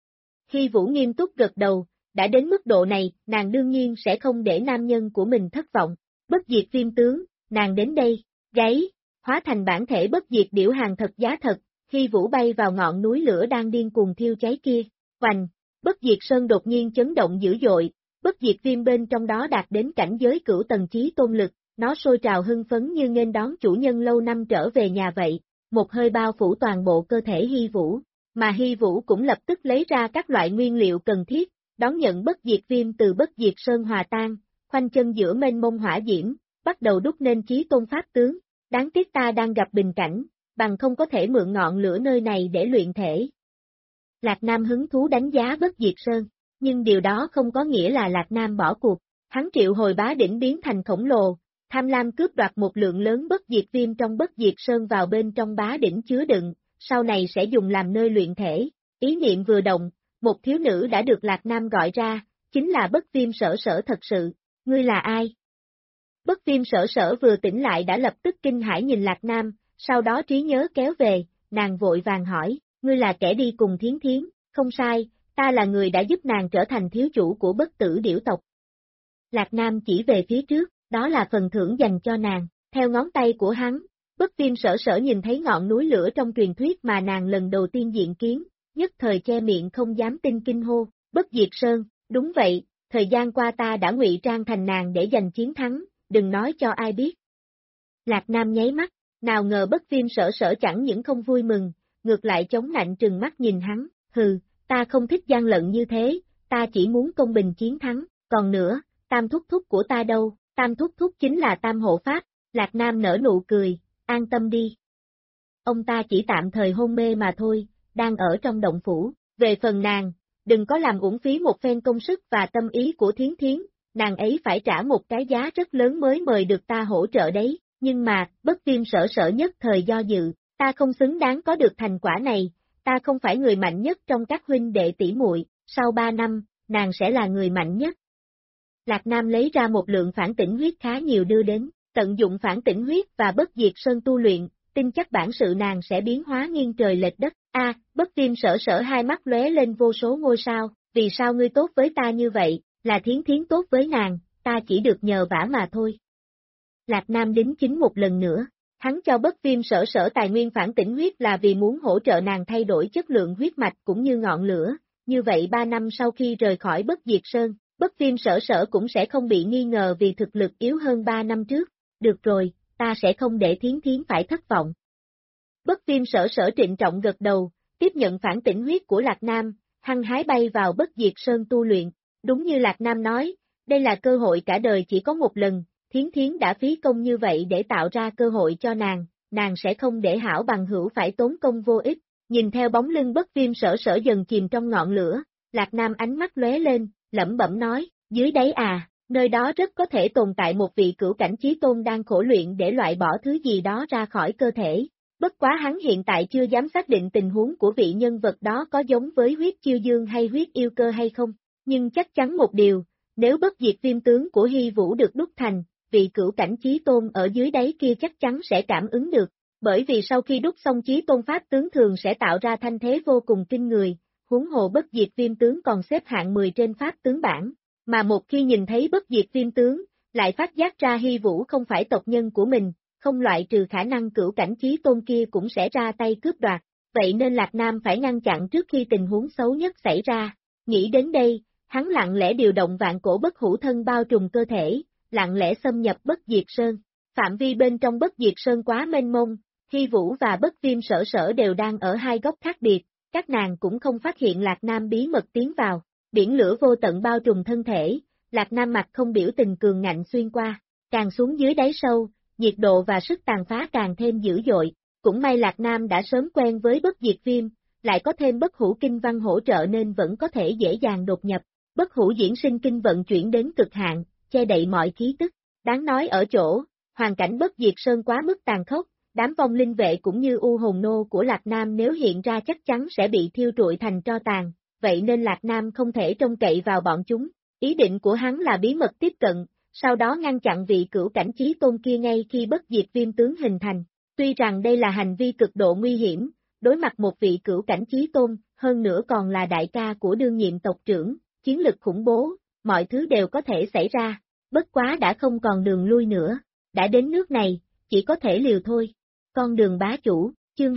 Hy Vũ nghiêm túc gật đầu, đã đến mức độ này, nàng đương nhiên sẽ không để nam nhân của mình thất vọng. Bất diệt viêm tướng, nàng đến đây, gáy, hóa thành bản thể bất diệt điểu hàng thật giá thật, Hy Vũ bay vào ngọn núi lửa đang điên cuồng thiêu cháy kia, hoành, bất diệt sơn đột nhiên chấn động dữ dội, bất diệt viêm bên trong đó đạt đến cảnh giới cửu tầng chí tôn lực, nó sôi trào hưng phấn như nghênh đón chủ nhân lâu năm trở về nhà vậy, một hơi bao phủ toàn bộ cơ thể Hy Vũ, mà Hy Vũ cũng lập tức lấy ra các loại nguyên liệu cần thiết, đón nhận bất diệt viêm từ bất diệt sơn hòa tan, khoanh chân giữa mênh mông hỏa diễm, bắt đầu đúc nên chí tôn pháp tướng, đáng tiếc ta đang gặp bình cảnh, bằng không có thể mượn ngọn lửa nơi này để luyện thể. Lạc Nam hứng thú đánh giá bất diệt sơn, nhưng điều đó không có nghĩa là Lạc Nam bỏ cuộc, hắn triệu hồi bá đỉnh biến thành khổng lồ, tham lam cướp đoạt một lượng lớn bất diệt viêm trong bất diệt sơn vào bên trong bá đỉnh chứa đựng, sau này sẽ dùng làm nơi luyện thể, ý niệm vừa động, một thiếu nữ đã được Lạc Nam gọi ra, chính là bất viêm sở sở thật sự, ngươi là ai? Bất viêm sở sở vừa tỉnh lại đã lập tức kinh hãi nhìn Lạc Nam, sau đó trí nhớ kéo về, nàng vội vàng hỏi, ngươi là kẻ đi cùng Thiến Thiến, không sai, ta là người đã giúp nàng trở thành thiếu chủ của bất tử điểu tộc. Lạc Nam chỉ về phía trước, đó là phần thưởng dành cho nàng, theo ngón tay của hắn. Bất Viêm Sở Sở nhìn thấy ngọn núi lửa trong truyền thuyết mà nàng lần đầu tiên diện kiến, nhất thời che miệng không dám tin kinh hô, Bất Diệt Sơn, đúng vậy, thời gian qua ta đã ngụy trang thành nàng để giành chiến thắng, đừng nói cho ai biết. Lạc Nam nháy mắt, nào ngờ Bất Viêm Sở Sở chẳng những không vui mừng, ngược lại chống nạnh trừng mắt nhìn hắn, hừ, ta không thích gian lận như thế, ta chỉ muốn công bình chiến thắng, còn nữa, Tam thúc thúc của ta đâu, Tam thúc thúc chính là Tam hộ pháp, Lạc Nam nở nụ cười, an tâm đi. Ông ta chỉ tạm thời hôn mê mà thôi, đang ở trong động phủ, về phần nàng, đừng có làm uổng phí một phen công sức và tâm ý của Thiến Thiến, nàng ấy phải trả một cái giá rất lớn mới mời được ta hỗ trợ đấy, nhưng mà, Bất Viêm Sở Sở nhất thời do dự, ta không xứng đáng có được thành quả này, ta không phải người mạnh nhất trong các huynh đệ tỷ muội, sau 3 năm, nàng sẽ là người mạnh nhất. Lạc Nam lấy ra một lượng phản tỉnh huyết khá nhiều đưa đến, tận dụng phản tỉnh huyết và Bất Diệt Sơn tu luyện, tin chắc bản sự nàng sẽ biến hóa nghiêng trời lệch đất. Bất Viêm Sở Sở hai mắt lóe lên vô số ngôi sao, vì sao ngươi tốt với ta như vậy, là Thiến Thiến tốt với nàng, ta chỉ được nhờ vả mà thôi. Lạc Nam đính chính một lần nữa, hắn cho Bất Viêm Sở Sở tài nguyên phản tỉnh huyết là vì muốn hỗ trợ nàng thay đổi chất lượng huyết mạch cũng như ngọn lửa, như vậy 3 năm sau khi rời khỏi Bất Diệt Sơn, Bất Viêm Sở Sở cũng sẽ không bị nghi ngờ vì thực lực yếu hơn 3 năm trước, được rồi, ta sẽ không để Thiến Thiến phải thất vọng. Bất Viêm Sở Sở trịnh trọng gật đầu, tiếp nhận phản tỉnh huyết của Lạc Nam, hăng hái bay vào Bất Diệt Sơn tu luyện, đúng như Lạc Nam nói, đây là cơ hội cả đời chỉ có một lần, Thiến Thiến đã phí công như vậy để tạo ra cơ hội cho nàng sẽ không để hảo bằng hữu phải tốn công vô ích, nhìn theo bóng lưng Bất Viêm Sở Sở dần chìm trong ngọn lửa, Lạc Nam ánh mắt lóe lên, lẩm bẩm nói, dưới đáy nơi đó rất có thể tồn tại một vị cửu cảnh chí tôn đang khổ luyện để loại bỏ thứ gì đó ra khỏi cơ thể. Bất quá hắn hiện tại chưa dám xác định tình huống của vị nhân vật đó có giống với huyết chiêu dương hay huyết yêu cơ hay không, nhưng chắc chắn một điều, nếu bất diệt viêm tướng của Hy Vũ được đúc thành, vị cửu cảnh chí tôn ở dưới đáy kia chắc chắn sẽ cảm ứng được, bởi vì sau khi đúc xong chí tôn pháp tướng thường sẽ tạo ra thanh thế vô cùng kinh người, huống hồ bất diệt viêm tướng còn xếp hạng 10 trên pháp tướng bảng, mà một khi nhìn thấy bất diệt viêm tướng, lại phát giác ra Hy Vũ không phải tộc nhân của mình, không loại trừ khả năng cửu cảnh chí tôn kia cũng sẽ ra tay cướp đoạt, vậy nên Lạc Nam phải ngăn chặn trước khi tình huống xấu nhất xảy ra. Nghĩ đến đây, hắn lặng lẽ điều động vạn cổ bất hủ thân bao trùm cơ thể, lặng lẽ xâm nhập Bất Diệt Sơn. Phạm vi bên trong Bất Diệt Sơn quá mênh mông, Hy Vũ và Bất Viêm Sở Sở đều đang ở hai góc khác biệt, các nàng cũng không phát hiện Lạc Nam bí mật tiến vào. Biển lửa vô tận bao trùm thân thể, Lạc Nam mặt không biểu tình cường ngạnh xuyên qua, càng xuống dưới đáy sâu, nhiệt độ và sức tàn phá càng thêm dữ dội, cũng may Lạc Nam đã sớm quen với bất diệt viêm, lại có thêm bất hủ kinh văn hỗ trợ nên vẫn có thể dễ dàng đột nhập, bất hủ diễn sinh kinh vận chuyển đến cực hạn, che đậy mọi khí tức, đáng nói ở chỗ, hoàn cảnh bất diệt sơn quá mức tàn khốc, đám vong linh vệ cũng như u hồn nô của Lạc Nam nếu hiện ra chắc chắn sẽ bị thiêu trụi thành tro tàn. Vậy nên Lạc Nam không thể trông cậy vào bọn chúng, ý định của hắn là bí mật tiếp cận, sau đó ngăn chặn vị cửu cảnh chí tôn kia ngay khi bất diệt viêm tướng hình thành. Tuy rằng đây là hành vi cực độ nguy hiểm, đối mặt một vị cửu cảnh chí tôn, hơn nữa còn là đại ca của đương nhiệm tộc trưởng, chiến lực khủng bố, mọi thứ đều có thể xảy ra, bất quá đã không còn đường lui nữa, đã đến nước này, chỉ có thể liều thôi. Con đường bá chủ, chương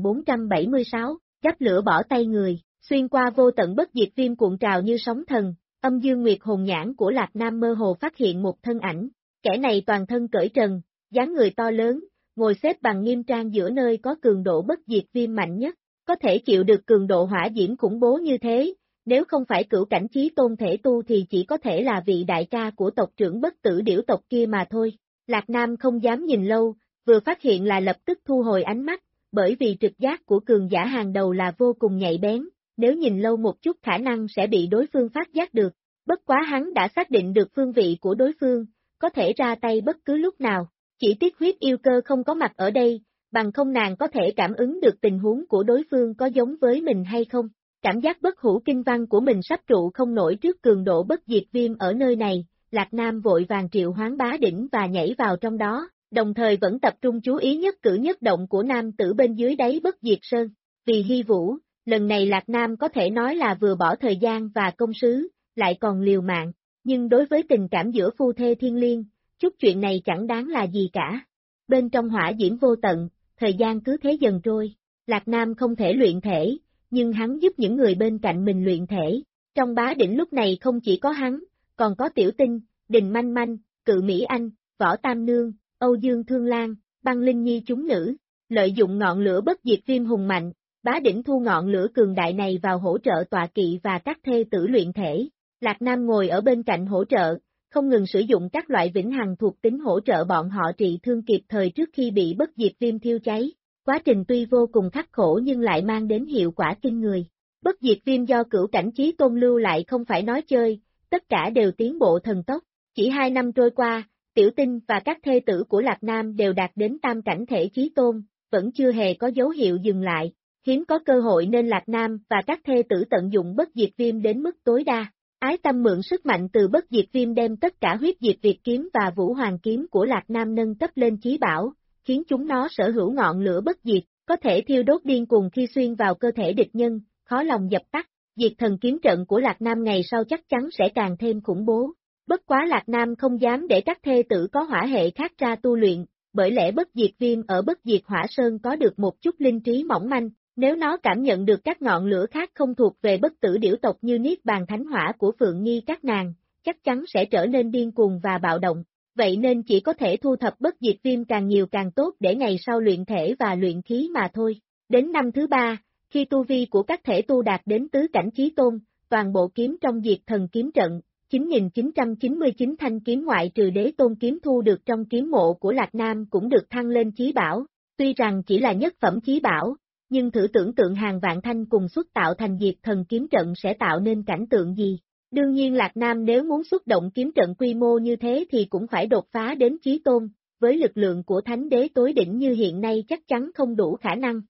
2476, gắp lửa bỏ tay người. Xuyên qua vô tận bất diệt viêm cuộn trào như sóng thần, âm dương nguyệt hồn nhãn của Lạc Nam mơ hồ phát hiện một thân ảnh, kẻ này toàn thân cởi trần, dáng người to lớn, ngồi xếp bằng nghiêm trang giữa nơi có cường độ bất diệt viêm mạnh nhất, có thể chịu được cường độ hỏa diễm khủng bố như thế, nếu không phải cửu cảnh chí tôn thể tu thì chỉ có thể là vị đại ca của tộc trưởng bất tử điểu tộc kia mà thôi. Lạc Nam không dám nhìn lâu, vừa phát hiện là lập tức thu hồi ánh mắt, bởi vì trực giác của cường giả hàng đầu là vô cùng nhạy bén. Nếu nhìn lâu một chút khả năng sẽ bị đối phương phát giác được, bất quá hắn đã xác định được phương vị của đối phương, có thể ra tay bất cứ lúc nào, chỉ tiếc huyết yêu cơ không có mặt ở đây, bằng không nàng có thể cảm ứng được tình huống của đối phương có giống với mình hay không, cảm giác bất hủ kinh văn của mình sắp trụ không nổi trước cường độ bất diệt viêm ở nơi này, Lạc Nam vội vàng triệu hoán bá đỉnh và nhảy vào trong đó, đồng thời vẫn tập trung chú ý nhất cử nhất động của nam tử bên dưới đáy bất diệt sơn, vì Hy Vũ. Lần này Lạc Nam có thể nói là vừa bỏ thời gian và công sứ, lại còn liều mạng, nhưng đối với tình cảm giữa phu thê thiên liêng, chút chuyện này chẳng đáng là gì cả. Bên trong hỏa diễm vô tận, thời gian cứ thế dần trôi, Lạc Nam không thể luyện thể, nhưng hắn giúp những người bên cạnh mình luyện thể. Trong bá đỉnh lúc này không chỉ có hắn, còn có Tiểu Tinh, Đình Manh Manh, Cự Mỹ Anh, Võ Tam Nương, Âu Dương Thương Lan, Băng Linh Nhi chúng nữ. Lợi dụng ngọn lửa bất diệt viêm hùng mạnh, bá đỉnh thu ngọn lửa cường đại này vào hỗ trợ tọa kỵ và các thê tử luyện thể. Lạc Nam ngồi ở bên cạnh hỗ trợ, không ngừng sử dụng các loại vĩnh hằng thuộc tính hỗ trợ bọn họ trị thương kịp thời trước khi bị bất diệt viêm thiêu cháy. Quá trình tuy vô cùng khắc khổ nhưng lại mang đến hiệu quả kinh người. Bất diệt viêm do cửu cảnh chí tôn lưu lại không phải nói chơi, tất cả đều tiến bộ thần tốc. Chỉ 2 năm trôi qua, Tiểu Tinh và các thê tử của Lạc Nam đều đạt đến tam cảnh thể chí tôn, vẫn chưa hề có dấu hiệu dừng lại. Hiếm có cơ hội nên Lạc Nam và các thê tử tận dụng bất diệt viêm đến mức tối đa. Ái Tâm mượn sức mạnh từ bất diệt viêm đem tất cả huyết diệt Việt kiếm và vũ hoàng kiếm của Lạc Nam nâng cấp lên chí bảo, khiến chúng nó sở hữu ngọn lửa bất diệt, có thể thiêu đốt điên cuồng khi xuyên vào cơ thể địch nhân, khó lòng dập tắt. Diệt thần kiếm trận của Lạc Nam ngày sau chắc chắn sẽ càng thêm khủng bố. Bất quá Lạc Nam không dám để các thê tử có hỏa hệ khác ra tu luyện, bởi lẽ bất diệt viêm ở bất diệt hỏa sơn có được một chút linh trí mỏng manh, nếu nó cảm nhận được các ngọn lửa khác không thuộc về bất tử điểu tộc như niết bàn thánh hỏa của Phượng Nghi các nàng, chắc chắn sẽ trở nên điên cuồng và bạo động, vậy nên chỉ có thể thu thập bất diệt viêm càng nhiều càng tốt để ngày sau luyện thể và luyện khí mà thôi. Đến năm thứ 3, khi tu vi của các thể tu đạt đến tứ cảnh chí tôn, toàn bộ kiếm trong diệt thần kiếm trận, 9.999 thanh kiếm ngoại trừ đế tôn kiếm thu được trong kiếm mộ của Lạc Nam cũng được thăng lên chí bảo, tuy rằng chỉ là nhất phẩm chí bảo, nhưng thử tưởng tượng hàng vạn thanh cùng xuất tạo thành diệt thần kiếm trận sẽ tạo nên cảnh tượng gì. Đương nhiên Lạc Nam nếu muốn xuất động kiếm trận quy mô như thế thì cũng phải đột phá đến chí tôn, với lực lượng của thánh đế tối đỉnh như hiện nay chắc chắn không đủ khả năng.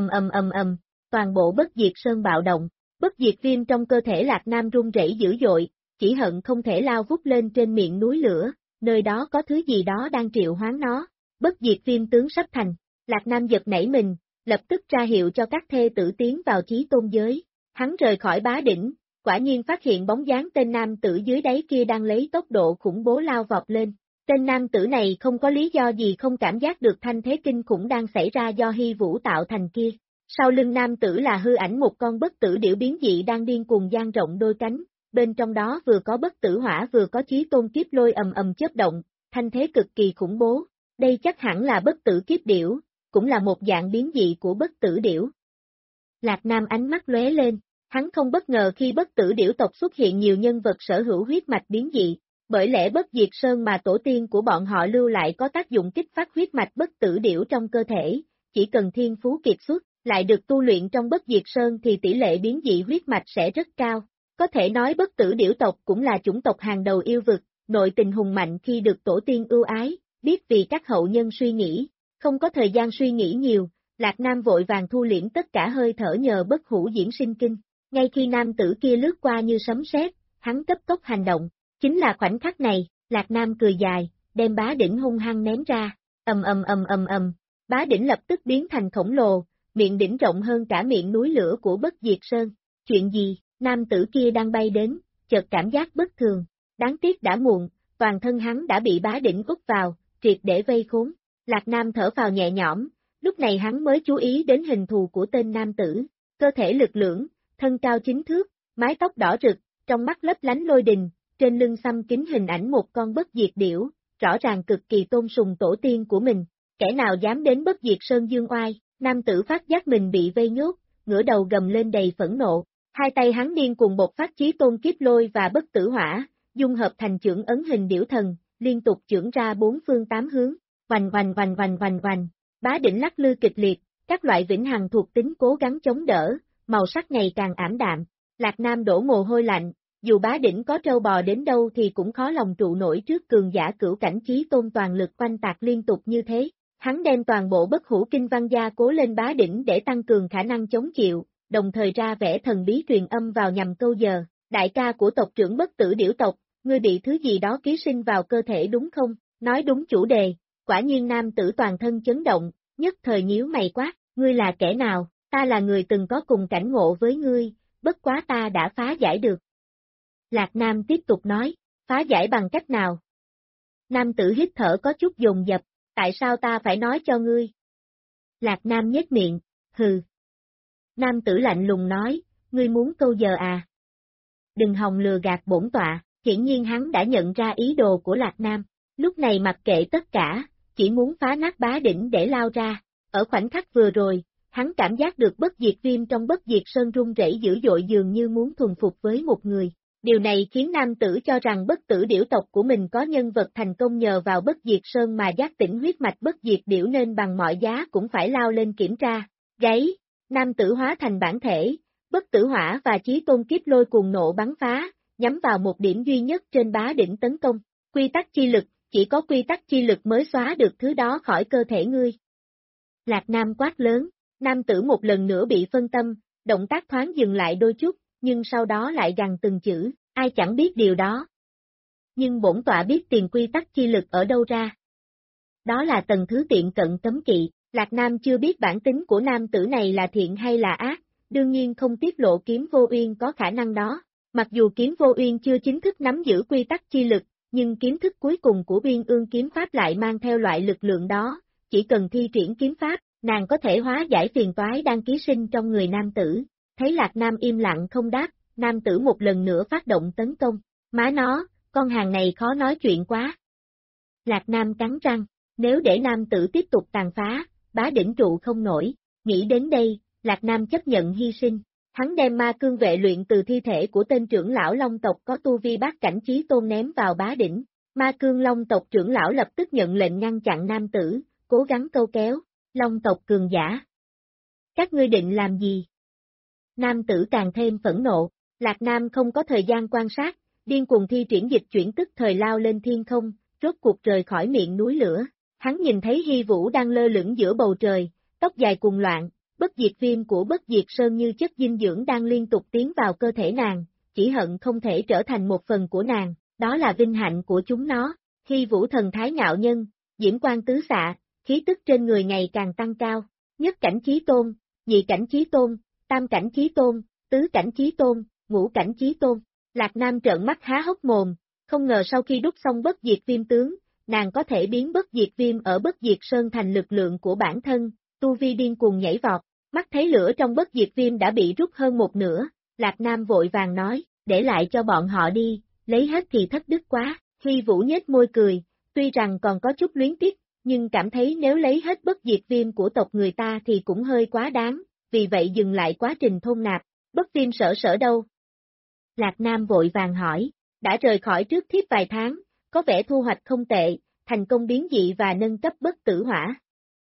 Toàn bộ bất diệt sơn bạo động, bất diệt viêm trong cơ thể Lạc Nam run rẩy dữ dội, chỉ hận không thể lao vút lên trên miệng núi lửa, nơi đó có thứ gì đó đang triệu hoán nó. Bất diệt viêm tướng sắp thành, Lạc Nam giật nảy mình, lập tức ra hiệu cho các thê tử tiến vào chí tôn giới. Hắn rời khỏi bá đỉnh, quả nhiên phát hiện bóng dáng tên nam tử dưới đáy kia đang lấy tốc độ khủng bố lao vọt lên. Tên nam tử này không có lý do gì không cảm giác được thanh thế kinh khủng đang xảy ra do Hy Vũ tạo thành kia. Sau lưng nam tử là hư ảnh một con bất tử điểu biến dị đang điên cuồng dang rộng đôi cánh, bên trong đó vừa có bất tử hỏa vừa có chí tôn kiếp lôi ầm ầm chớp động, thanh thế cực kỳ khủng bố. Đây chắc hẳn là bất tử kiếp điểu, cũng là một dạng biến dị của bất tử điểu. Lạc Nam ánh mắt lóe lên, hắn không bất ngờ khi bất tử điểu tộc xuất hiện nhiều nhân vật sở hữu huyết mạch biến dị, bởi lẽ bất diệt sơn mà tổ tiên của bọn họ lưu lại có tác dụng kích phát huyết mạch bất tử điểu trong cơ thể, chỉ cần thiên phú kiệt xuất, lại được tu luyện trong bất diệt sơn thì tỷ lệ biến dị huyết mạch sẽ rất cao. Có thể nói bất tử điểu tộc cũng là chủng tộc hàng đầu yêu vực, nội tình hùng mạnh khi được tổ tiên ưu ái, biết vì các hậu nhân suy nghĩ, không có thời gian suy nghĩ nhiều, Lạc Nam vội vàng thu liễm tất cả hơi thở nhờ bất hủ diễn sinh kinh. Ngay khi nam tử kia lướt qua như sấm sét, hắn cấp tốc hành động, chính là khoảnh khắc này, Lạc Nam cười dài, đem bá đỉnh hung hăng ném ra, bá đỉnh lập tức biến thành khổng lồ, miệng đỉnh rộng hơn cả miệng núi lửa của bất diệt sơn. Chuyện gì? Nam tử kia đang bay đến, chợt cảm giác bất thường, đáng tiếc đã muộn, toàn thân hắn đã bị bá đỉnh úp vào, triệt để vây khốn. Lạc Nam thở phào nhẹ nhõm, lúc này hắn mới chú ý đến hình thù của tên nam tử, cơ thể lực lưỡng, thân cao 9 thước, mái tóc đỏ rực, trong mắt lấp lánh lôi đình, trên lưng xăm kín hình ảnh một con bất diệt điểu, rõ ràng cực kỳ tôn sùng tổ tiên của mình, kẻ nào dám đến bất diệt sơn dương oai. Nam tử phát giác mình bị vây nhốt, ngửa đầu gầm lên đầy phẫn nộ, hai tay hắn điên cùng bộc phát chí tôn kiếp lôi và bất tử hỏa, dung hợp thành chưởng ấn hình điểu thần, liên tục chưởng ra 4 phương 8 hướng, oanh, bá đỉnh lắc lư kịch liệt, các loại vĩnh hằng thuộc tính cố gắng chống đỡ, màu sắc ngày càng ảm đạm. Lạc Nam đổ mồ hôi lạnh, dù bá đỉnh có trâu bò đến đâu thì cũng khó lòng trụ nổi trước cường giả cửu cảnh chí tôn toàn lực quanh tạc liên tục như thế. Hắn đem toàn bộ bất hủ kinh văn gia cố lên bá đỉnh để tăng cường khả năng chống chịu, đồng thời ra vẻ thần bí truyền âm vào nhằm câu giờ, đại ca của tộc trưởng bất tử điểu tộc, ngươi bị thứ gì đó ký sinh vào cơ thể đúng không? Nói đúng chủ đề, quả nhiên nam tử toàn thân chấn động, nhất thời nhíu mày quát, ngươi là kẻ nào? Ta là người từng có cùng cảnh ngộ với ngươi, bất quá ta đã phá giải được. Lạc Nam tiếp tục nói, Phá giải bằng cách nào? Nam tử hít thở có chút dồn dập, tại sao ta phải nói cho ngươi? Lạc Nam nhếch miệng, hừ. Nam tử lạnh lùng nói, ngươi muốn câu giờ à? Đừng hòng lừa gạt bổn tọa, hiển nhiên hắn đã nhận ra ý đồ của Lạc Nam, lúc này mặc kệ tất cả, chỉ muốn phá nát bá đỉnh để lao ra. Ở khoảnh khắc vừa rồi, hắn cảm giác được bất diệt viêm trong bất diệt sơn rung rẩy dữ dội dường như muốn thuần phục với một người. Điều này khiến nam tử cho rằng bất tử điểu tộc của mình có nhân vật thành công nhờ vào bất diệt sơn mà giác tỉnh huyết mạch bất diệt điểu nên bằng mọi giá cũng phải lao lên kiểm tra. Gáy, nam tử hóa thành bản thể, bất tử hỏa và chí tôn kiếp lôi cuồng nộ bắn phá, nhắm vào một điểm duy nhất trên bá đỉnh tấn công. Quy tắc chi lực, chỉ có quy tắc chi lực mới xóa được thứ đó khỏi cơ thể ngươi. Lạc Nam quát lớn, nam tử một lần nữa bị phân tâm, động tác thoáng dừng lại đôi chút, nhưng sau đó lại gằn từng chữ, ai chẳng biết điều đó. Nhưng bổn tọa biết tiền quy tắc chi lực ở đâu ra. Đó là tầng thứ tiệm cận cấm kỵ, Lạc Nam chưa biết bản tính của nam tử này là thiện hay là ác, đương nhiên không tiết lộ kiếm vô uyên có khả năng đó. Mặc dù kiếm vô uyên chưa chính thức nắm giữ quy tắc chi lực, nhưng kiếm thức cuối cùng của Uyên Ương kiếm pháp lại mang theo loại lực lượng đó, chỉ cần thi triển kiếm pháp, nàng có thể hóa giải phiền toái đang ký sinh trong người nam tử. Thấy Lạc Nam im lặng không đáp, nam tử một lần nữa phát động tấn công. Má nó, con hàng này khó nói chuyện quá. Lạc Nam cắn răng, nếu để nam tử tiếp tục tàn phá, bá đỉnh trụ không nổi. Nghĩ đến đây, Lạc Nam chấp nhận hy sinh. Hắn đem ma cương vệ luyện từ thi thể của tên trưởng lão Long tộc có tu vi bát cảnh chí tôn ném vào bá đỉnh. Ma cương Long tộc trưởng lão lập tức nhận lệnh ngăn chặn nam tử, cố gắng câu kéo. Long tộc cường giả. Các ngươi định làm gì? Nam tử càng thêm phẫn nộ, Lạc Nam không có thời gian quan sát, điên cuồng thi triển dịch chuyển tức thời lao lên thiên không, rốt cuộc rời khỏi miệng núi lửa. Hắn nhìn thấy Hy Vũ đang lơ lửng giữa bầu trời, tóc dài cuồng loạn, bất diệt viêm của bất diệt sơn như chất dinh dưỡng đang liên tục tiến vào cơ thể nàng, chỉ hận không thể trở thành một phần của nàng, đó là vinh hạnh của chúng nó. Hy Vũ thần thái ngạo nhân, diễm quang tứ xạ, khí tức trên người ngày càng tăng cao, nhất cảnh chí tôn, nhị cảnh chí tôn, tam cảnh chí tôn, tứ cảnh chí tôn, ngũ cảnh chí tôn. Lạc Nam trợn mắt há hốc mồm, không ngờ sau khi đúc xong bất diệt viêm tướng, nàng có thể biến bất diệt viêm ở bất diệt sơn thành lực lượng của bản thân, tu vi điên cuồng nhảy vọt, mắt thấy lửa trong bất diệt viêm đã bị rút hơn một nửa, Lạc Nam vội vàng nói, để lại cho bọn họ đi, lấy hết thì thất đức quá. Hy Vũ nhếch môi cười, tuy rằng còn có chút luyến tiếc, nhưng cảm thấy nếu lấy hết bất diệt viêm của tộc người ta thì cũng hơi quá đáng, vì vậy dừng lại quá trình thôn nạp. Bất viêm sở đâu? Lạc Nam vội vàng hỏi, đã rời khỏi trước thiếp vài tháng, có vẻ thu hoạch không tệ, thành công biến dị và nâng cấp bất tử hỏa.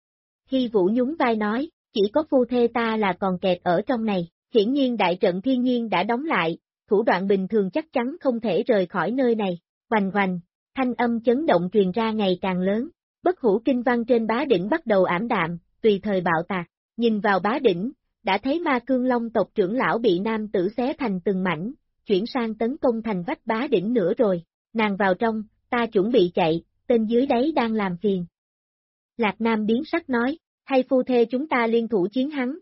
Hy Vũ nhún vai nói, chỉ có phu thê ta là còn kẹt ở trong này, hiển nhiên đại trận thiên nhiên đã đóng lại, thủ đoạn bình thường chắc chắn không thể rời khỏi nơi này. Hoành hoành, thanh âm chấn động truyền ra ngày càng lớn, bất hủ kinh văn trên bá đỉnh bắt đầu ảm đạm, tùy thời bạo tạc. Nhìn vào bá đỉnh, đã thấy ma cương long tộc trưởng lão bị nam tử xé thành từng mảnh, chuyển sang tấn công thành vách bá đỉnh nữa rồi. Nàng vào trong, ta chuẩn bị chạy, tên dưới đáy đang làm phiền. Lạc Nam biến sắc nói, hay phu thê chúng ta liên thủ chiến hắn.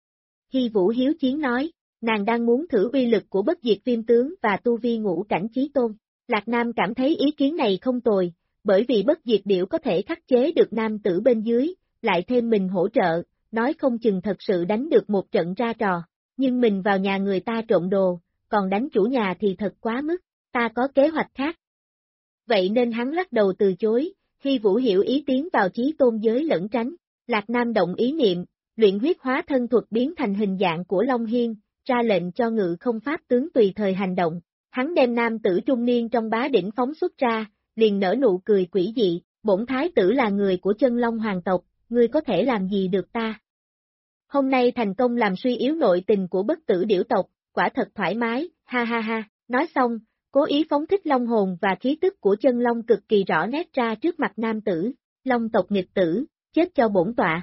Hy Vũ hiếu chiến nói, nàng đang muốn thử uy lực của bất diệt viêm tướng và tu vi ngũ cảnh chí tôn. Lạc Nam cảm thấy ý kiến này không tồi, bởi vì bất diệt điểu có thể khắc chế được nam tử bên dưới, lại thêm mình hỗ trợ, nói không chừng thật sự đánh được một trận ra trò, nhưng mình vào nhà người ta trộm đồ, còn đánh chủ nhà thì thật quá mức, ta có kế hoạch khác. Vậy nên hắn lắc đầu từ chối, Hy Vũ hiểu ý tiến vào chí tôn giới lẫn tránh. Lạc Nam động ý niệm, luyện huyết hóa thân thuật biến thành hình dạng của Long Hiên, ra lệnh cho ngự không pháp tướng tùy thời hành động. Hắn đem nam tử trung niên trong bá đỉnh phóng xuất ra, liền nở nụ cười quỷ dị, bổn thái tử là người của chân Long hoàng tộc, ngươi có thể làm gì được ta? Hôm nay thành công làm suy yếu nội tình của bất tử điểu tộc, quả thật thoải mái, ha ha ha, nói xong, cố ý phóng thích long hồn và khí tức của chân Long cực kỳ rõ nét ra trước mặt nam tử, Long tộc nghịch tử, chết cho bổn tọa.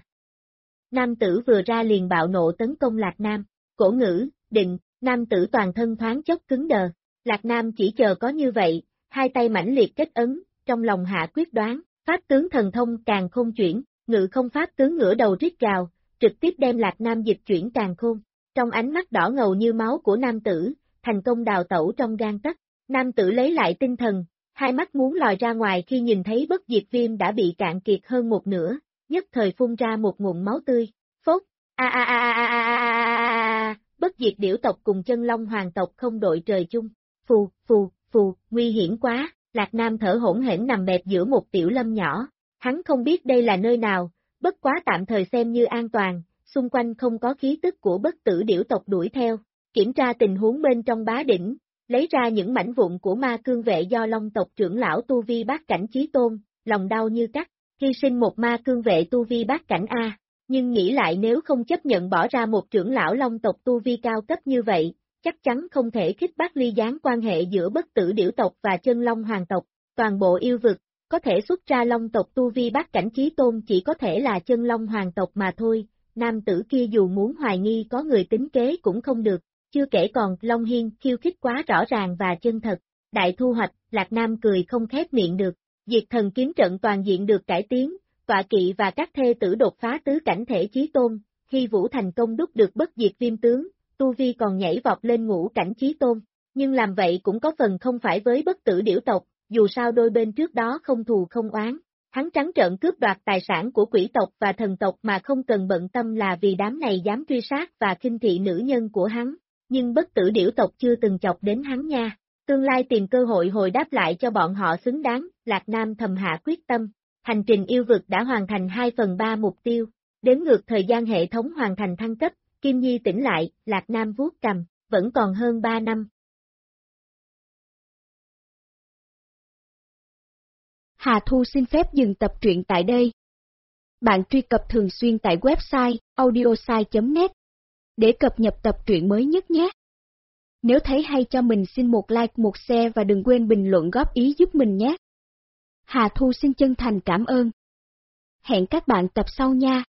Nam tử vừa ra liền bạo nộ tấn công Lạc Nam, cổ ngữ, định, nam tử toàn thân thoáng chốc cứng đờ. Lạc Nam chỉ chờ có như vậy, hai tay mãnh liệt kết ấn, trong lòng hạ quyết đoán, pháp tướng thần thông càng khôn chuyển, ngự không pháp tướng ngửa đầu rít gào, trực tiếp đem Lạc Nam dịch chuyển càng khôn. Trong ánh mắt đỏ ngầu như máu của nam tử, thành công đào tẩu trong gang tấc. Nam tử lấy lại tinh thần, hai mắt muốn lòi ra ngoài khi nhìn thấy bất diệt viêm đã bị cạn kiệt hơn một nửa, nhất thời phun ra một ngụm máu tươi. Phốt, bất diệt điểu tộc cùng chân long hoàng tộc không đội trời chung. Phù, phù, phù, nguy hiểm quá, Lạc Nam thở hổn hển nằm bẹp giữa một tiểu lâm nhỏ. Hắn không biết đây là nơi nào, bất quá tạm thời xem như an toàn, xung quanh không có khí tức của bất tử điểu tộc đuổi theo. Kiểm tra tình huống bên trong bá đỉnh, lấy ra những mảnh vụn của ma cương vệ do long tộc trưởng lão tu vi bát cảnh chí tôn, lòng đau như cắt, hy sinh một ma cương vệ tu vi bát cảnh A, nhưng nghĩ lại nếu không chấp nhận bỏ ra một trưởng lão long tộc tu vi cao cấp như vậy, chắc chắn không thể khích bác ly gián quan hệ giữa bất tử điểu tộc và chân long hoàng tộc, toàn bộ yêu vực, có thể xuất ra long tộc tu vi bát cảnh chí tôn chỉ có thể là chân long hoàng tộc mà thôi, nam tử kia dù muốn hoài nghi có người tính kế cũng không được. Chưa kể còn, Long Hiên khiêu khích quá rõ ràng và chân thật, đại thu hoạch, Lạc Nam cười không khép miệng được, diệt thần kiếm trận toàn diện được cải tiến, tọa kỵ và các thê tử đột phá tứ cảnh thể chí tôn, Hy Vũ thành công đúc được bất diệt viêm tướng, tu vi còn nhảy vọt lên ngũ cảnh chí tôn, nhưng làm vậy cũng có phần không phải với bất tử điểu tộc, dù sao đôi bên trước đó không thù không oán. Hắn trắng trợn cướp đoạt tài sản của quỷ tộc và thần tộc mà không cần bận tâm là vì đám này dám truy sát và khinh thị nữ nhân của hắn. Nhưng bất tử điểu tộc chưa từng chọc đến hắn nha, tương lai tìm cơ hội hồi đáp lại cho bọn họ xứng đáng, Lạc Nam thầm hạ quyết tâm, hành trình yêu vực đã hoàn thành 2/3 mục tiêu, đếm ngược thời gian hệ thống hoàn thành thăng cấp, Kim Nhi tỉnh lại, Lạc Nam vuốt cằm, vẫn còn hơn 3 năm. Hà Thu xin phép dừng tập truyện tại đây. Bạn truy cập thường xuyên tại website audiosai.net để cập nhật tập truyện mới nhất nhé. Nếu thấy hay cho mình xin một like, một share và đừng quên bình luận góp ý giúp mình nhé. Hà Thu xin chân thành cảm ơn. Hẹn các bạn tập sau nha.